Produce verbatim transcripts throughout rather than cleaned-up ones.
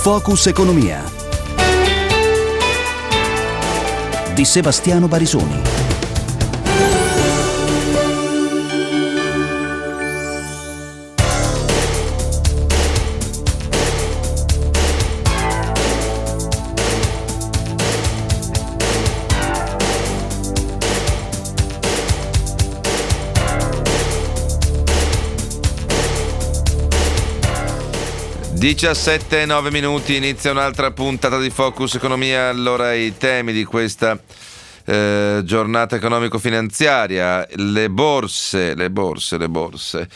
Focus Economia di Sebastiano Barisoni. diciassette e nove minuti, inizia un'altra puntata di Focus Economia. Allora, i temi di questa eh, giornata economico-finanziaria: le borse, le borse, le borse.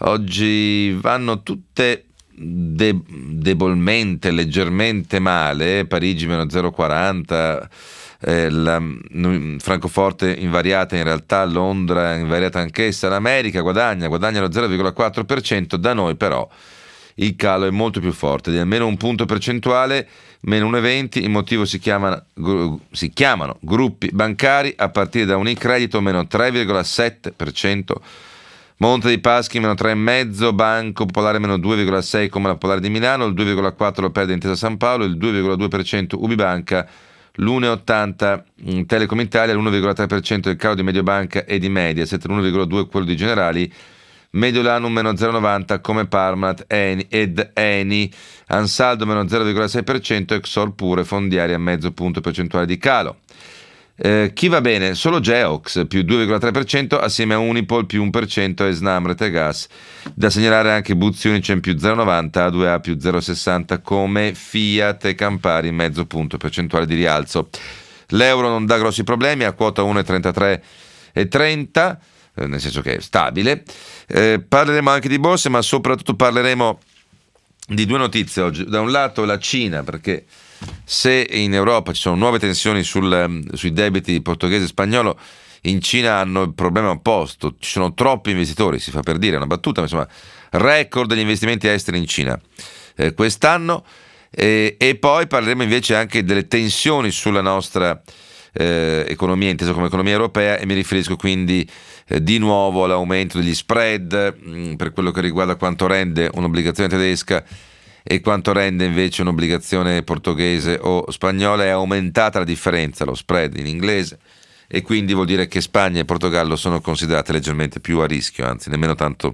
Oggi vanno tutte de- debolmente, leggermente male. Parigi meno zero virgola quaranta, eh, la, Francoforte invariata in realtà, Londra invariata anch'essa. L'America guadagna, guadagna lo zero virgola quattro per cento, da noi però il calo è molto più forte, di almeno un punto percentuale, meno uno virgola venti. Il motivo si chiamano, si chiamano gruppi bancari, a partire da Unicredito meno tre virgola sette per cento, Monte dei Paschi meno tre virgola cinque per cento, Banco Popolare meno due virgola sei per cento come la Popolare di Milano, il due virgola quattro per cento lo perde Intesa San Paolo, il due virgola due per cento Ubibanca, l'uno virgola ottanta per cento Telecom Italia, l'uno virgola tre per cento il calo di Mediobanca e di Mediaset, l'uno virgola due per cento quello di Generali, Mediolanum meno zero virgola novanta come Parmalat Eni, ed Eni, Ansaldo meno zero virgola sei per cento, Exor pure, Fondiaria mezzo punto percentuale di calo. Eh, chi va bene? Solo Geox più due virgola tre per cento assieme a Unipol più uno per cento e Snam Rete Gas. Da segnalare anche Buzzi Unicem più zero virgola novanta, A due A più zero virgola sessanta come Fiat e Campari mezzo punto percentuale di rialzo. L'euro non dà grossi problemi, a quota uno virgola trentatré e trenta, nel senso che è stabile. Eh, parleremo anche di borse, ma soprattutto parleremo di due notizie oggi. Da un lato la Cina, perché se in Europa ci sono nuove tensioni sul, sui debiti portoghese e spagnolo, in Cina hanno il problema opposto, ci sono troppi investitori, si fa per dire, è una battuta, ma insomma, record degli investimenti esteri in Cina eh, quest'anno. Eh, e poi parleremo invece anche delle tensioni sulla nostra eh, economia, intesa come economia europea, e mi riferisco quindi eh, di nuovo all'aumento degli spread mh, per quello che riguarda quanto rende un'obbligazione tedesca e quanto rende invece un'obbligazione portoghese o spagnola. È aumentata la differenza, lo spread in inglese, e quindi vuol dire che Spagna e Portogallo sono considerate leggermente più a rischio, anzi nemmeno tanto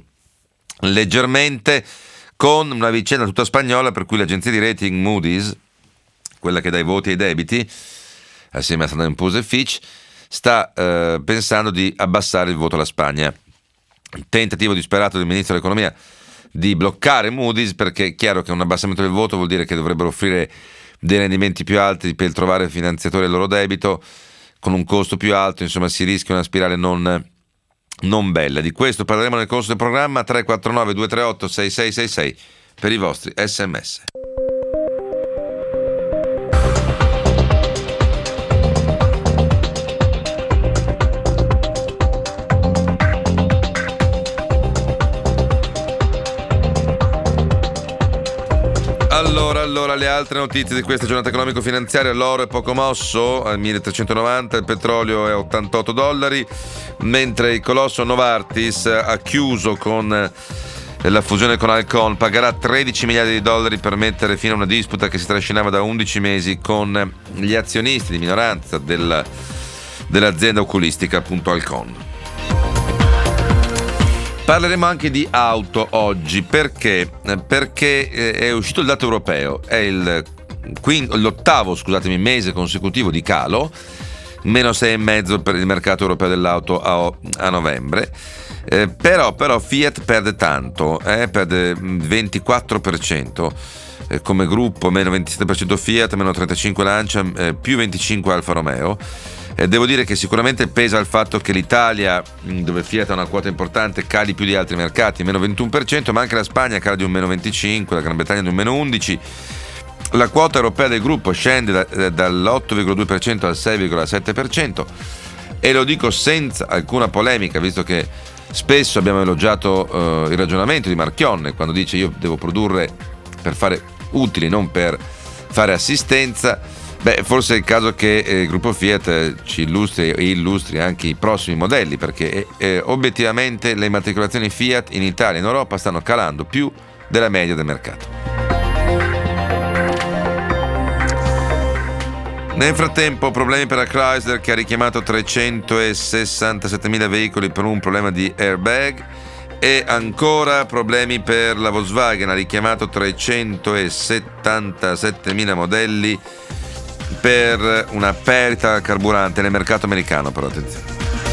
leggermente, con una vicenda tutta spagnola per cui l'agenzia di rating Moody's, quella che dà i voti ai debiti assieme a Standard and Poor's e Fitch, sta eh, pensando di abbassare il voto alla Spagna. Il tentativo disperato del ministro dell'economia di bloccare Moody's, perché è chiaro che un abbassamento del voto vuol dire che dovrebbero offrire dei rendimenti più alti per trovare finanziatori al loro debito con un costo più alto, insomma si rischia una spirale non, non bella. Di questo parleremo nel corso del programma. Tre quattro nove due tre otto sei sei sei sei per i vostri sms. Allora, allora, le altre notizie di questa giornata economico-finanziaria: l'oro è poco mosso al milletrecentonovanta, il petrolio è a ottantotto dollari, mentre il colosso Novartis ha chiuso con la fusione con Alcon, pagherà tredici miliardi di dollari per mettere fine a una disputa che si trascinava da undici mesi con gli azionisti di minoranza della, dell'azienda oculistica, appunto Alcon. Parleremo anche di auto oggi, perché? Perché è uscito il dato europeo, è il quinto, l'ottavo scusatemi, mese consecutivo di calo, meno sei virgola cinque per il mercato europeo dell'auto a, a novembre, eh, però, però Fiat perde tanto, eh, perde ventiquattro per cento eh, come gruppo, meno ventisette per cento Fiat, meno trentacinque per cento Lancia, eh, più venticinque per cento Alfa Romeo. Eh, devo dire che sicuramente pesa il fatto che l'Italia, dove Fiat ha una quota importante, cali più di altri mercati, meno ventuno per cento, ma anche la Spagna cala di un meno venticinque per cento, la Gran Bretagna di un meno undici per cento. La quota europea del gruppo scende da, dall'otto virgola due per cento al sei virgola sette per cento, e lo dico senza alcuna polemica, visto che spesso abbiamo elogiato uh, il ragionamento di Marchionne quando dice: io devo produrre per fare utili, non per fare assistenza. Beh, forse è il caso che eh, il gruppo Fiat ci illustri e illustri anche i prossimi modelli, perché eh, obiettivamente le immatricolazioni Fiat in Italia e in Europa stanno calando più della media del mercato. Nel frattempo problemi per la Chrysler, che ha richiamato trecentosessantasettemila veicoli per un problema di airbag, e ancora problemi per la Volkswagen, ha richiamato trecentosettantasettemila modelli per una perdita al carburante nel mercato americano, però attenzione.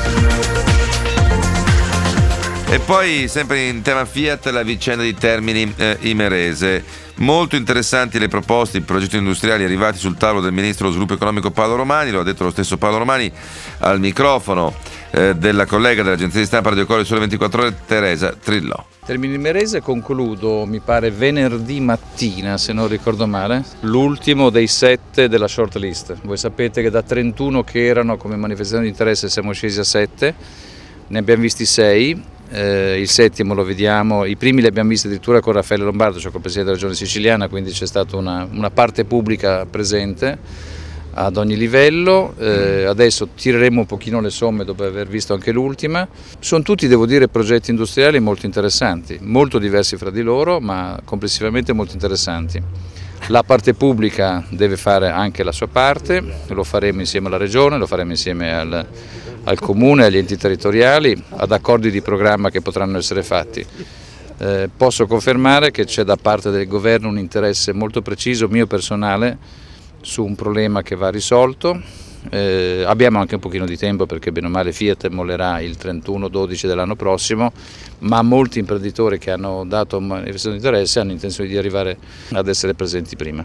E poi, sempre in tema Fiat, la vicenda di Termini eh, Imerese. Molto interessanti le proposte, i progetti industriali arrivati sul tavolo del ministro dello sviluppo economico Paolo Romani. Lo ha detto lo stesso Paolo Romani al microfono eh, della collega dell'agenzia di stampa Radio Cori Sole ventiquattro Ore, Teresa Trillò. Termini Imerese concludo, mi pare, venerdì mattina, se non ricordo male, l'ultimo dei sette della short list. Voi sapete che da trentuno che erano come manifestazione di interesse siamo scesi a sette, ne abbiamo visti sei. Eh, il settimo lo vediamo, i primi li abbiamo visti addirittura con Raffaele Lombardo, cioè col Presidente della Regione Siciliana, quindi c'è stata una, una parte pubblica presente ad ogni livello. Eh, adesso tireremo un pochino le somme dopo aver visto anche l'ultima. Sono tutti, devo dire, progetti industriali molto interessanti, molto diversi fra di loro, ma complessivamente molto interessanti. La parte pubblica deve fare anche la sua parte, lo faremo insieme alla Regione, lo faremo insieme al, al Comune, agli enti territoriali, ad accordi di programma che potranno essere fatti. Eh, posso confermare che c'è da parte del Governo un interesse molto preciso, mio personale, su un problema che va risolto. Eh, abbiamo anche un pochino di tempo perché bene o male Fiat mollerà il trentuno dodici dell'anno prossimo, ma molti imprenditori che hanno dato manifestazione di interesse hanno intenzione di arrivare ad essere presenti prima.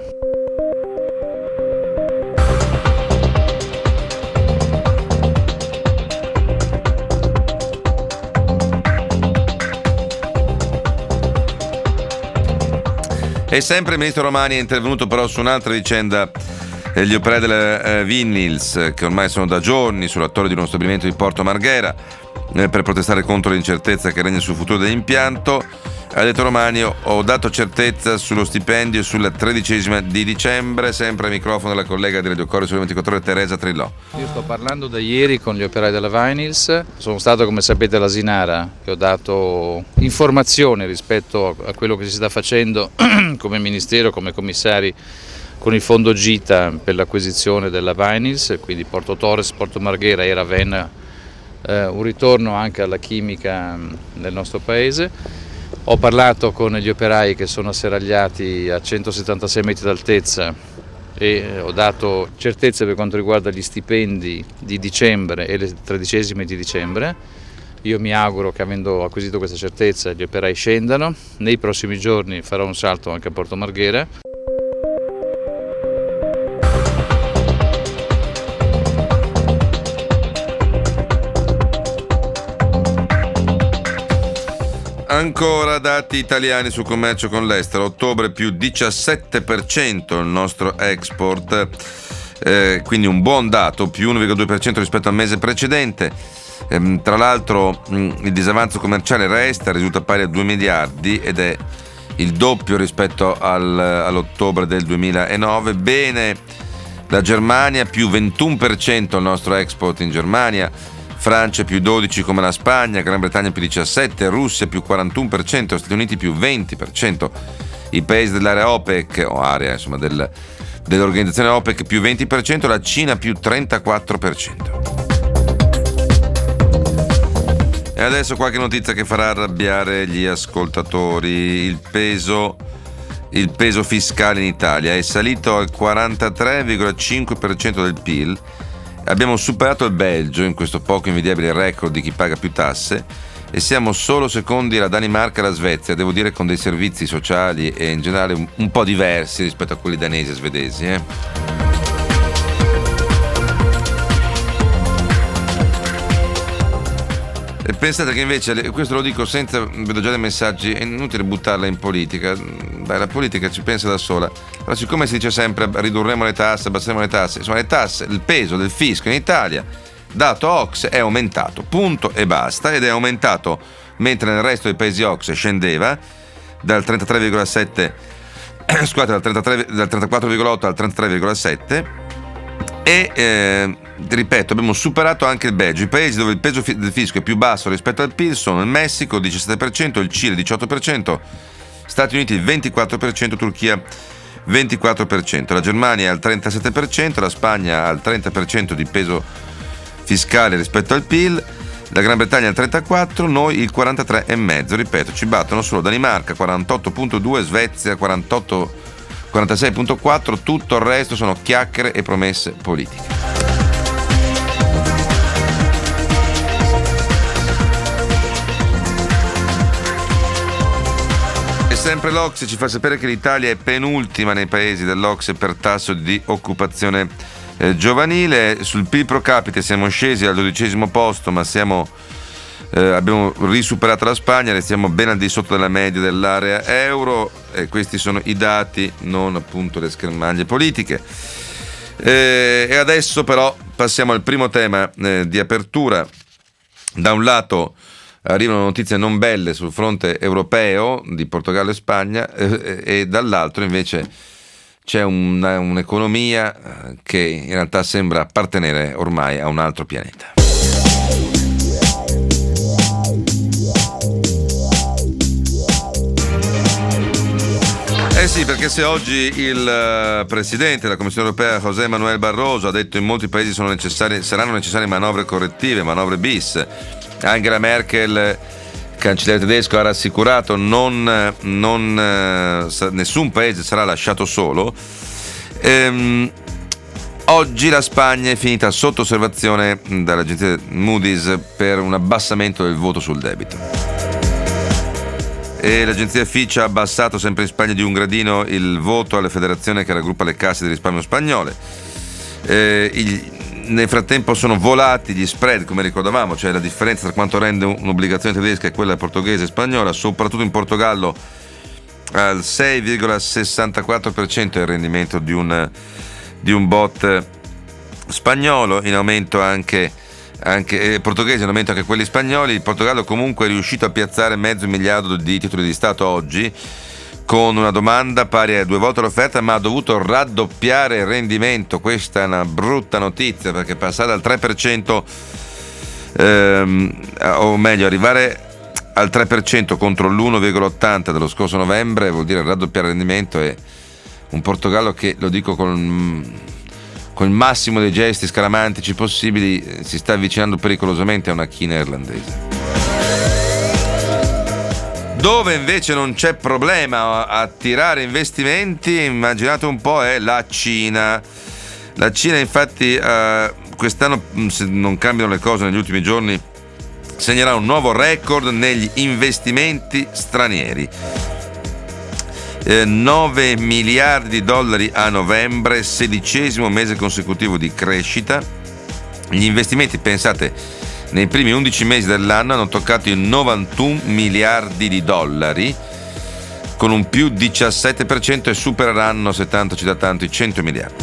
E sempre il ministro Romani è intervenuto però su un'altra vicenda, gli operai della eh, Vinyls, che ormai sono da giorni sull'attorno di uno stabilimento di Porto Marghera eh, per protestare contro l'incertezza che regna sul futuro dell'impianto. Ha detto Romani: ho dato certezza sullo stipendio e sulla tredicesima di dicembre. Sempre al microfono della collega di Radio Cori Sole ventiquattro Ore, Teresa Trillò. Io sto parlando da ieri con gli operai della Vinyls, sono stato, come sapete, all'Asinara e ho dato informazioni rispetto a quello che si sta facendo come Ministero, come commissari, con il fondo Gita per l'acquisizione della Vinyls, quindi Porto Torres, Porto Marghera e Ravenna, eh, un ritorno anche alla chimica nel nostro paese. Ho parlato con gli operai che sono asserragliati a centosettantasei metri d'altezza e ho dato certezze per quanto riguarda gli stipendi di dicembre e le tredicesime di dicembre. Io mi auguro che, avendo acquisito questa certezza, gli operai scendano. Nei prossimi giorni farò un salto anche a Porto Marghera. Ancora dati italiani sul commercio con l'estero. Ottobre più diciassette per cento il nostro export, eh, quindi un buon dato, più uno virgola due per cento rispetto al mese precedente. Ehm, tra l'altro mh, il disavanzo commerciale resta, risulta pari a due miliardi ed è il doppio rispetto al, all'ottobre del duemilanove. Bene la Germania, più ventuno per cento il nostro export in Germania, Francia più dodici come la Spagna, Gran Bretagna più diciassette, Russia più quarantuno per cento, Stati Uniti più venti per cento, i paesi dell'area OPEC o area insomma del, dell'organizzazione OPEC più venti per cento, la Cina più trentaquattro per cento. E adesso qualche notizia che farà arrabbiare gli ascoltatori. Il peso, il peso fiscale in Italia è salito al quarantatré virgola cinque per cento del P I L. Abbiamo superato il Belgio in questo poco invidiabile record di chi paga più tasse e siamo solo secondi alla Danimarca e alla Svezia, devo dire con dei servizi sociali e in generale un, un po' diversi rispetto a quelli danesi e svedesi. Eh? E pensate che invece, questo lo dico senza, vedo già dei messaggi, è inutile buttarla in politica, dai, la politica ci pensa da sola, però siccome si dice sempre ridurremo le tasse, abbasseremo le tasse, insomma le tasse, il peso del fisco in Italia, dato O C S E, è aumentato, punto e basta, ed è aumentato mentre nel resto dei paesi O C S E scendeva dal trentatré virgola sette, scusate, dal, trentatré, dal trentaquattro virgola otto al trentatré virgola sette. E eh, ripeto, abbiamo superato anche il Belgio. I paesi dove il peso del fisco è più basso rispetto al P I L sono il Messico diciassette per cento, il Cile diciotto per cento, Stati Uniti ventiquattro per cento, Turchia ventiquattro per cento, la Germania al trentasette per cento, la Spagna al trenta per cento di peso fiscale rispetto al P I L, la Gran Bretagna al trentaquattro per cento, noi il quarantatré virgola cinque per cento, ripeto, ci battono solo Danimarca quarantotto virgola due per cento, Svezia quarantotto, quarantasei virgola quattro per cento, tutto il resto sono chiacchiere e promesse politiche. Sempre l'O C S E ci fa sapere che l'Italia è penultima nei paesi dell'O C S E per tasso di occupazione eh, giovanile. Sul P I L pro capite siamo scesi al dodicesimo posto, ma siamo, eh, abbiamo risuperato la Spagna, restiamo ben al di sotto della media dell'area euro, e questi sono i dati, non appunto le schermaglie politiche. Eh, e adesso però passiamo al primo tema eh, di apertura. Da un lato arrivano notizie non belle sul fronte europeo di Portogallo e Spagna, eh, e dall'altro invece c'è una, un'economia che in realtà sembra appartenere ormai a un altro pianeta. Eh sì, perché se oggi il Presidente della Commissione Europea, José Manuel Barroso, ha detto in molti paesi sono necessari, saranno necessarie manovre correttive, manovre bis, Angela Merkel, cancelliere tedesco, ha rassicurato non, non nessun paese sarà lasciato solo. Ehm, oggi la Spagna è finita sotto osservazione dall'agenzia Moody's per un abbassamento del voto sul debito. E l'agenzia Fitch ha abbassato sempre in Spagna di un gradino il voto alla federazione che raggruppa le casse di risparmio spagnole. Eh, il, nel frattempo sono volati gli spread, come ricordavamo, cioè la differenza tra quanto rende un'obbligazione tedesca e quella portoghese e spagnola, soprattutto in Portogallo al sei virgola sessantaquattro per cento è il rendimento di un, di un bot spagnolo, in aumento anche, anche eh, portoghese, in aumento anche quelli spagnoli. Il Portogallo comunque è riuscito a piazzare mezzo miliardo di titoli di Stato oggi, con una domanda pari a due volte l'offerta, ma ha dovuto raddoppiare il rendimento. Questa è una brutta notizia, perché passare dal tre per cento, ehm, o meglio arrivare al tre per cento contro l'uno virgola ottanta dello scorso novembre vuol dire raddoppiare il rendimento, e un Portogallo che, lo dico con, con il massimo dei gesti scaramantici possibili, si sta avvicinando pericolosamente a una china irlandese. Dove invece non c'è problema a attirare investimenti, immaginate un po', è la Cina. La Cina infatti eh, quest'anno, se non cambiano le cose negli ultimi giorni, segnerà un nuovo record negli investimenti stranieri. Eh, nove miliardi di dollari a novembre, sedicesimo mese consecutivo di crescita. Gli investimenti, pensate, nei primi undici mesi dell'anno hanno toccato i novantuno miliardi di dollari, con un più diciassette per cento, e supereranno, se tanto ci dà tanto, i cento miliardi.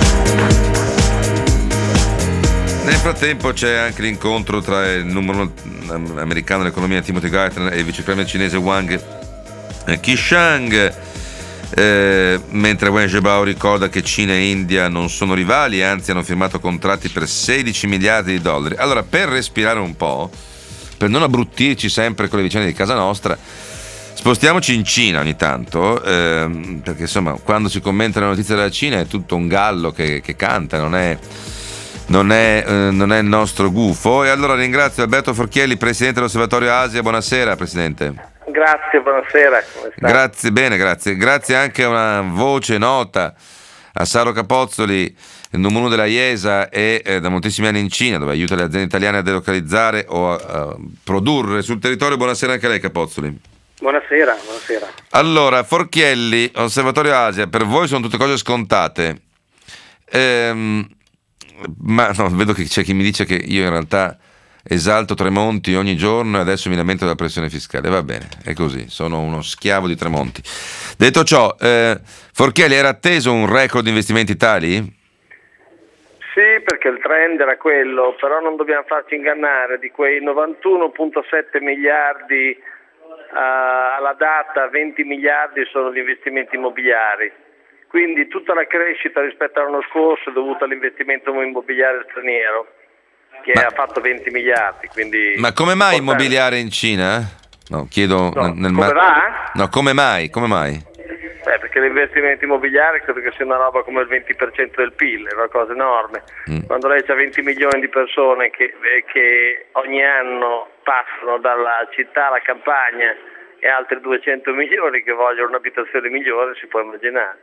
Nel frattempo c'è anche l'incontro tra il numero uno americano dell'economia Timothy Geithner e il vice premier cinese Wang Qishan, eh, mentre Wen Jiabao ricorda che Cina e India non sono rivali, anzi hanno firmato contratti per sedici miliardi di dollari. Allora, per respirare un po', per non abbruttirci sempre con le vicende di casa nostra, spostiamoci in Cina ogni tanto, eh, perché insomma quando si commentano le notizie della Cina è tutto un gallo che, che canta, non è, non, è, eh, non è il nostro gufo. E allora ringrazio Alberto Forchielli, presidente dell'Osservatorio Asia. Buonasera Presidente. Grazie, buonasera. Come sta? Grazie, bene, grazie. Grazie anche a una voce nota, a Saro Capozzoli, il numero uno della I E S A e eh, da moltissimi anni in Cina, dove aiuta le aziende italiane a delocalizzare o a, a produrre sul territorio. Buonasera anche a lei, Capozzoli. Buonasera, buonasera. Allora, Forchielli, Osservatorio Asia, per voi sono tutte cose scontate. Ehm, ma no, vedo che c'è chi mi dice che io in realtà esalto Tremonti ogni giorno e adesso mi lamento della pressione fiscale. Va bene, è così, sono uno schiavo di Tremonti. Detto ciò, eh, Forchielli, era atteso un record di investimenti tali? Sì, perché il trend era quello, però non dobbiamo farci ingannare. Di quei novantuno virgola sette miliardi uh, alla data, venti miliardi sono gli investimenti immobiliari. Quindi tutta la crescita rispetto all'anno scorso è dovuta all'investimento immobiliare straniero, che ma, ha fatto venti miliardi. Quindi ma come mai immobiliare in Cina? No, chiedo no, nel come ma- va? No, come mai? Come mai? Eh, perché l'investimento immobiliare credo che sia una roba come il venti per cento del P I L, è una cosa enorme. Mm. Quando lei c'ha venti milioni di persone che, che ogni anno passano dalla città alla campagna e altri duecento milioni che vogliono un'abitazione migliore, si può immaginare.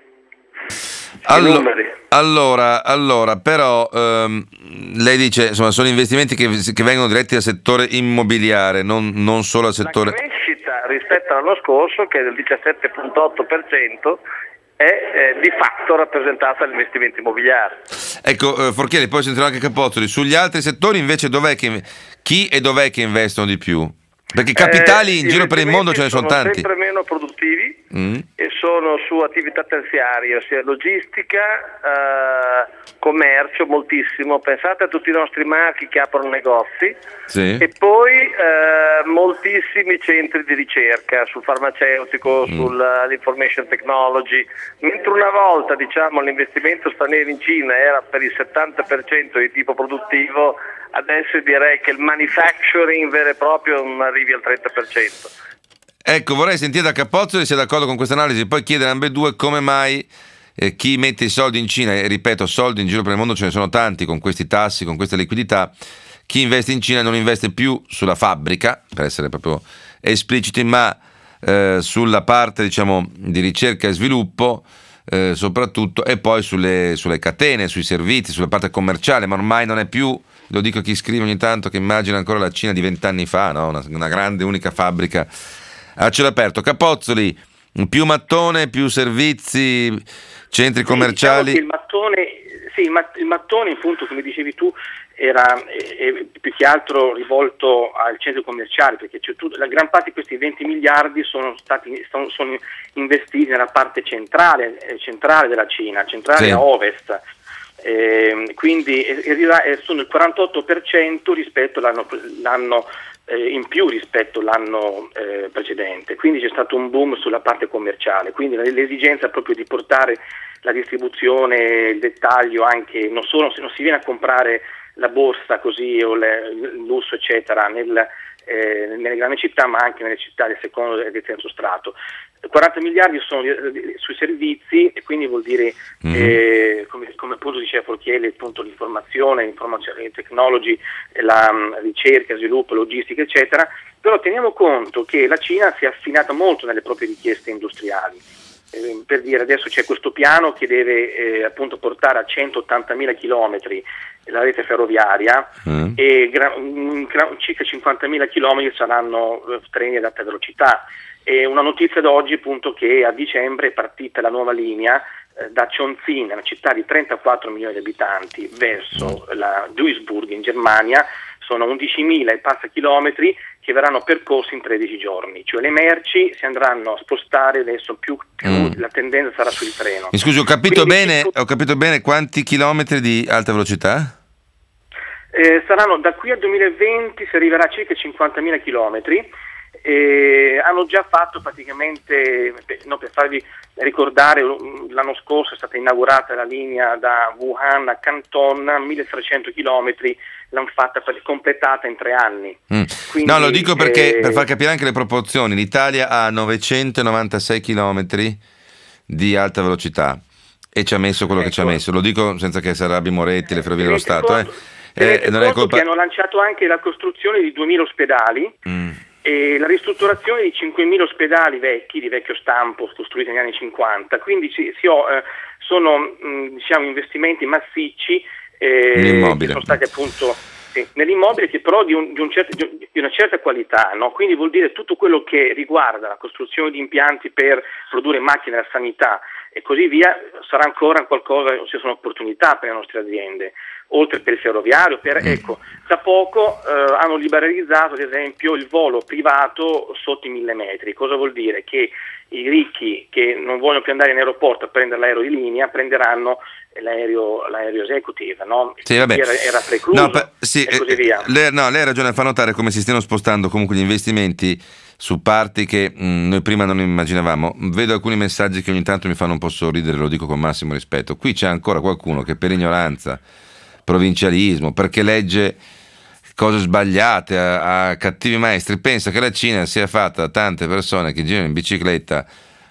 Allo- allora, allora, però ehm, lei dice, insomma, sono investimenti che, che vengono diretti al settore immobiliare, non, non solo al settore... La crescita rispetto all'anno scorso, che è del diciassette virgola otto per cento, è eh, di fatto rappresentata dall'investimento immobiliare. Ecco, eh, Forchieri, poi sentirò anche Capozzoli. Sugli altri settori invece dov'è che, chi e dov'è che investono di più? Perché capitali in eh, giro per il mondo ce ne sono, sono tanti. Sono sempre meno produttivi mm. e sono su attività terziarie, ossia logistica, eh, commercio moltissimo. Pensate a tutti i nostri marchi che aprono negozi sì. e poi eh, moltissimi centri di ricerca sul farmaceutico, mm. sull'information technology. Mentre una volta, diciamo, l'investimento straniero in Cina era per il settanta per cento di tipo produttivo, adesso direi che il manufacturing vero e proprio non arrivi al trenta per cento. Ecco, vorrei sentire da Capozzoli se è d'accordo con questa analisi, poi chiedere a ambedue come mai eh, chi mette i soldi in Cina, e ripeto, soldi in giro per il mondo ce ne sono tanti con questi tassi, con questa liquidità, chi investe in Cina non investe più sulla fabbrica, per essere proprio espliciti, ma eh, sulla parte, diciamo, di ricerca e sviluppo, eh, soprattutto, e poi sulle, sulle catene, sui servizi, sulla parte commerciale, ma ormai non è più... Lo dico a chi scrive ogni tanto che immagina ancora la Cina di vent'anni fa, no? una, una grande unica fabbrica a cielo aperto. Capozzoli, più mattone, più servizi, centri commerciali. Sì, diciamo il mattone, sì, il, mat- il mattone, appunto, come dicevi tu, era eh, più che altro rivolto al centro commerciale, perché c'è tutto, la gran parte di questi venti miliardi sono stati sono, sono investiti nella parte centrale, eh, centrale della Cina, centrale sì. a ovest. Eh, quindi eh, sono il quarantotto per cento rispetto all'anno, l'anno eh, in più rispetto all'anno eh, precedente, quindi c'è stato un boom sulla parte commerciale, quindi l'esigenza proprio di portare la distribuzione, il dettaglio, anche non solo se non si viene a comprare la borsa così o le, il lusso eccetera nel, eh, nelle grandi città, ma anche nelle città del secondo e del terzo strato. quaranta miliardi sono sui servizi e quindi vuol dire mm. eh, come, come appunto diceva Forchieri, appunto l'informazione, l'informazione, technology, la um, ricerca, sviluppo, logistica eccetera, però teniamo conto che la Cina si è affinata molto nelle proprie richieste industriali. Eh, per dire, adesso c'è questo piano che deve eh, appunto portare a centottantamila chilometri la rete ferroviaria mm. e gra- gra- circa cinquantamila chilometri saranno eh, treni ad alta velocità. E una notizia d'oggi appunto che a dicembre è partita la nuova linea eh, da Chongqing, una città di trentaquattro milioni di abitanti, verso mm. la Duisburg in Germania. Sono undicimila e passa chilometri che verranno percorsi in tredici giorni, cioè le merci si andranno a spostare adesso più, più mm. la tendenza sarà sul treno. Mi scusi, ho capito Quindi, bene, ho capito bene quanti chilometri di alta velocità? Eh, saranno da qui al duemilaventi si arriverà a circa cinquantamila chilometri. E hanno già fatto praticamente, no, per farvi ricordare, l'anno scorso è stata inaugurata la linea da Wuhan a Canton, milletrecento chilometri, l'hanno fatta completata in tre anni. Mm. Quindi, no, lo dico perché eh, per far capire anche le proporzioni, l'Italia ha novecentonovantasei chilometri di alta velocità e ci ha messo quello ecco. che ci ha messo, lo dico senza che si arrabbi Moretti, le Ferrovie dello Stato. Eh. Eh, non è colpa... che hanno lanciato anche la costruzione di duemila ospedali. Mm. E la ristrutturazione di cinquemila ospedali vecchi, di vecchio stampo, costruiti negli anni cinquanta, quindi si, si ho, eh, sono mh, diciamo investimenti massicci eh, che sono stati appunto sì, nell'immobile, che però di, un, di, un certo, di una certa qualità, no? Quindi vuol dire tutto quello che riguarda la costruzione di impianti per produrre macchine della sanità e così via sarà ancora qualcosa, ci sono opportunità per le nostre aziende, oltre per il ferroviario, per, ecco, da poco eh, hanno liberalizzato ad esempio il volo privato sotto i mille metri. Cosa vuol dire? Che i ricchi che non vogliono più andare in aeroporto a prendere l'aereo di linea prenderanno l'aereo, l'aereo executive, no? Sì, vabbè. Era, era precluso no, per, sì, e così eh, via. Lei, no, lei ha ragione a far notare come si stiano spostando comunque gli investimenti su parti che mh, noi prima non immaginavamo. Vedo alcuni messaggi che ogni tanto mi fanno un po' sorridere, lo dico con massimo rispetto. Qui c'è ancora qualcuno che per ignoranza, provincialismo, perché legge cose sbagliate a, a cattivi maestri, pensa che la Cina sia fatta da tante persone che girano in bicicletta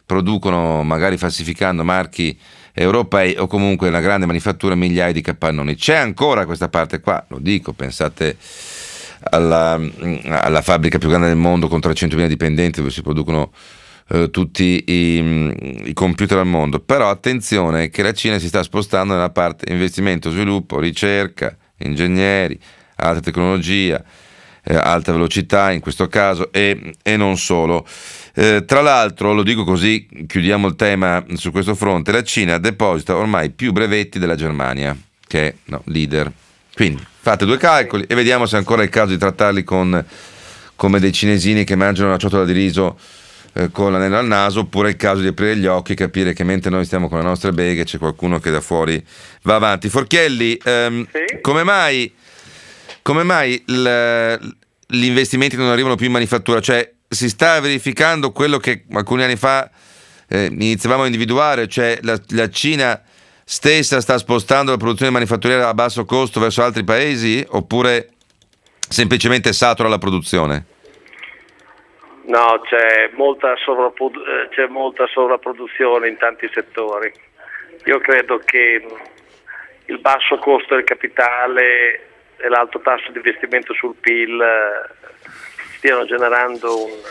producono, magari falsificando marchi europei, o comunque la grande manifattura, migliaia di capannoni. C'è ancora questa parte qua, lo dico, pensate alla, alla fabbrica più grande del mondo con trecentomila dipendenti, dove si producono eh, tutti i, i computer al mondo. Però attenzione che la Cina si sta spostando nella parte investimento, sviluppo, ricerca, ingegneri, alta tecnologia, eh, alta velocità in questo caso, e, e non solo. Eh, tra l'altro, lo dico così chiudiamo il tema su questo fronte, la Cina deposita ormai più brevetti della Germania, che è no, leader. Quindi fate due calcoli e vediamo se è ancora il caso di trattarli con, come dei cinesini che mangiano una ciotola di riso eh, con l'anello al naso, oppure è il caso di aprire gli occhi e capire che mentre noi stiamo con le nostre beghe c'è qualcuno che da fuori va avanti. Forchielli, ehm, sì? come mai, come mai l, gli investimenti non arrivano più in manifattura? Cioè, si sta verificando quello che alcuni anni fa eh, iniziavamo a individuare, cioè la, la Cina stessa sta spostando la produzione manifatturiera a basso costo verso altri paesi, oppure semplicemente satura la produzione? No, c'è molta, sovrapprodu- c'è molta sovrapproduzione in tanti settori. Io credo che il basso costo del capitale e l'alto tasso di investimento sul P I L stiano generando un,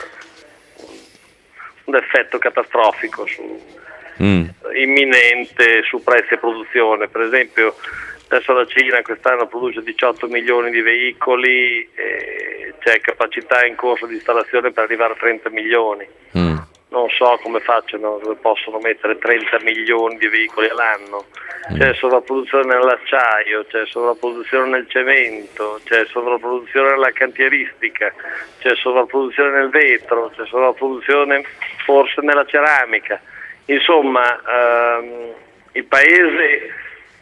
un effetto catastrofico su, mm. imminente su prezzi e produzione. Per esempio, adesso la Cina quest'anno produce diciotto milioni di veicoli e c'è capacità in corso di installazione per arrivare a trenta milioni. Mm. Non so come facciano, dove possono mettere trenta milioni di veicoli all'anno. C'è sovrapproduzione nell'acciaio, c'è sovrapproduzione nel cemento, c'è sovrapproduzione nella cantieristica, c'è sovrapproduzione nel vetro, c'è sovrapproduzione forse nella ceramica. Insomma, ehm, il paese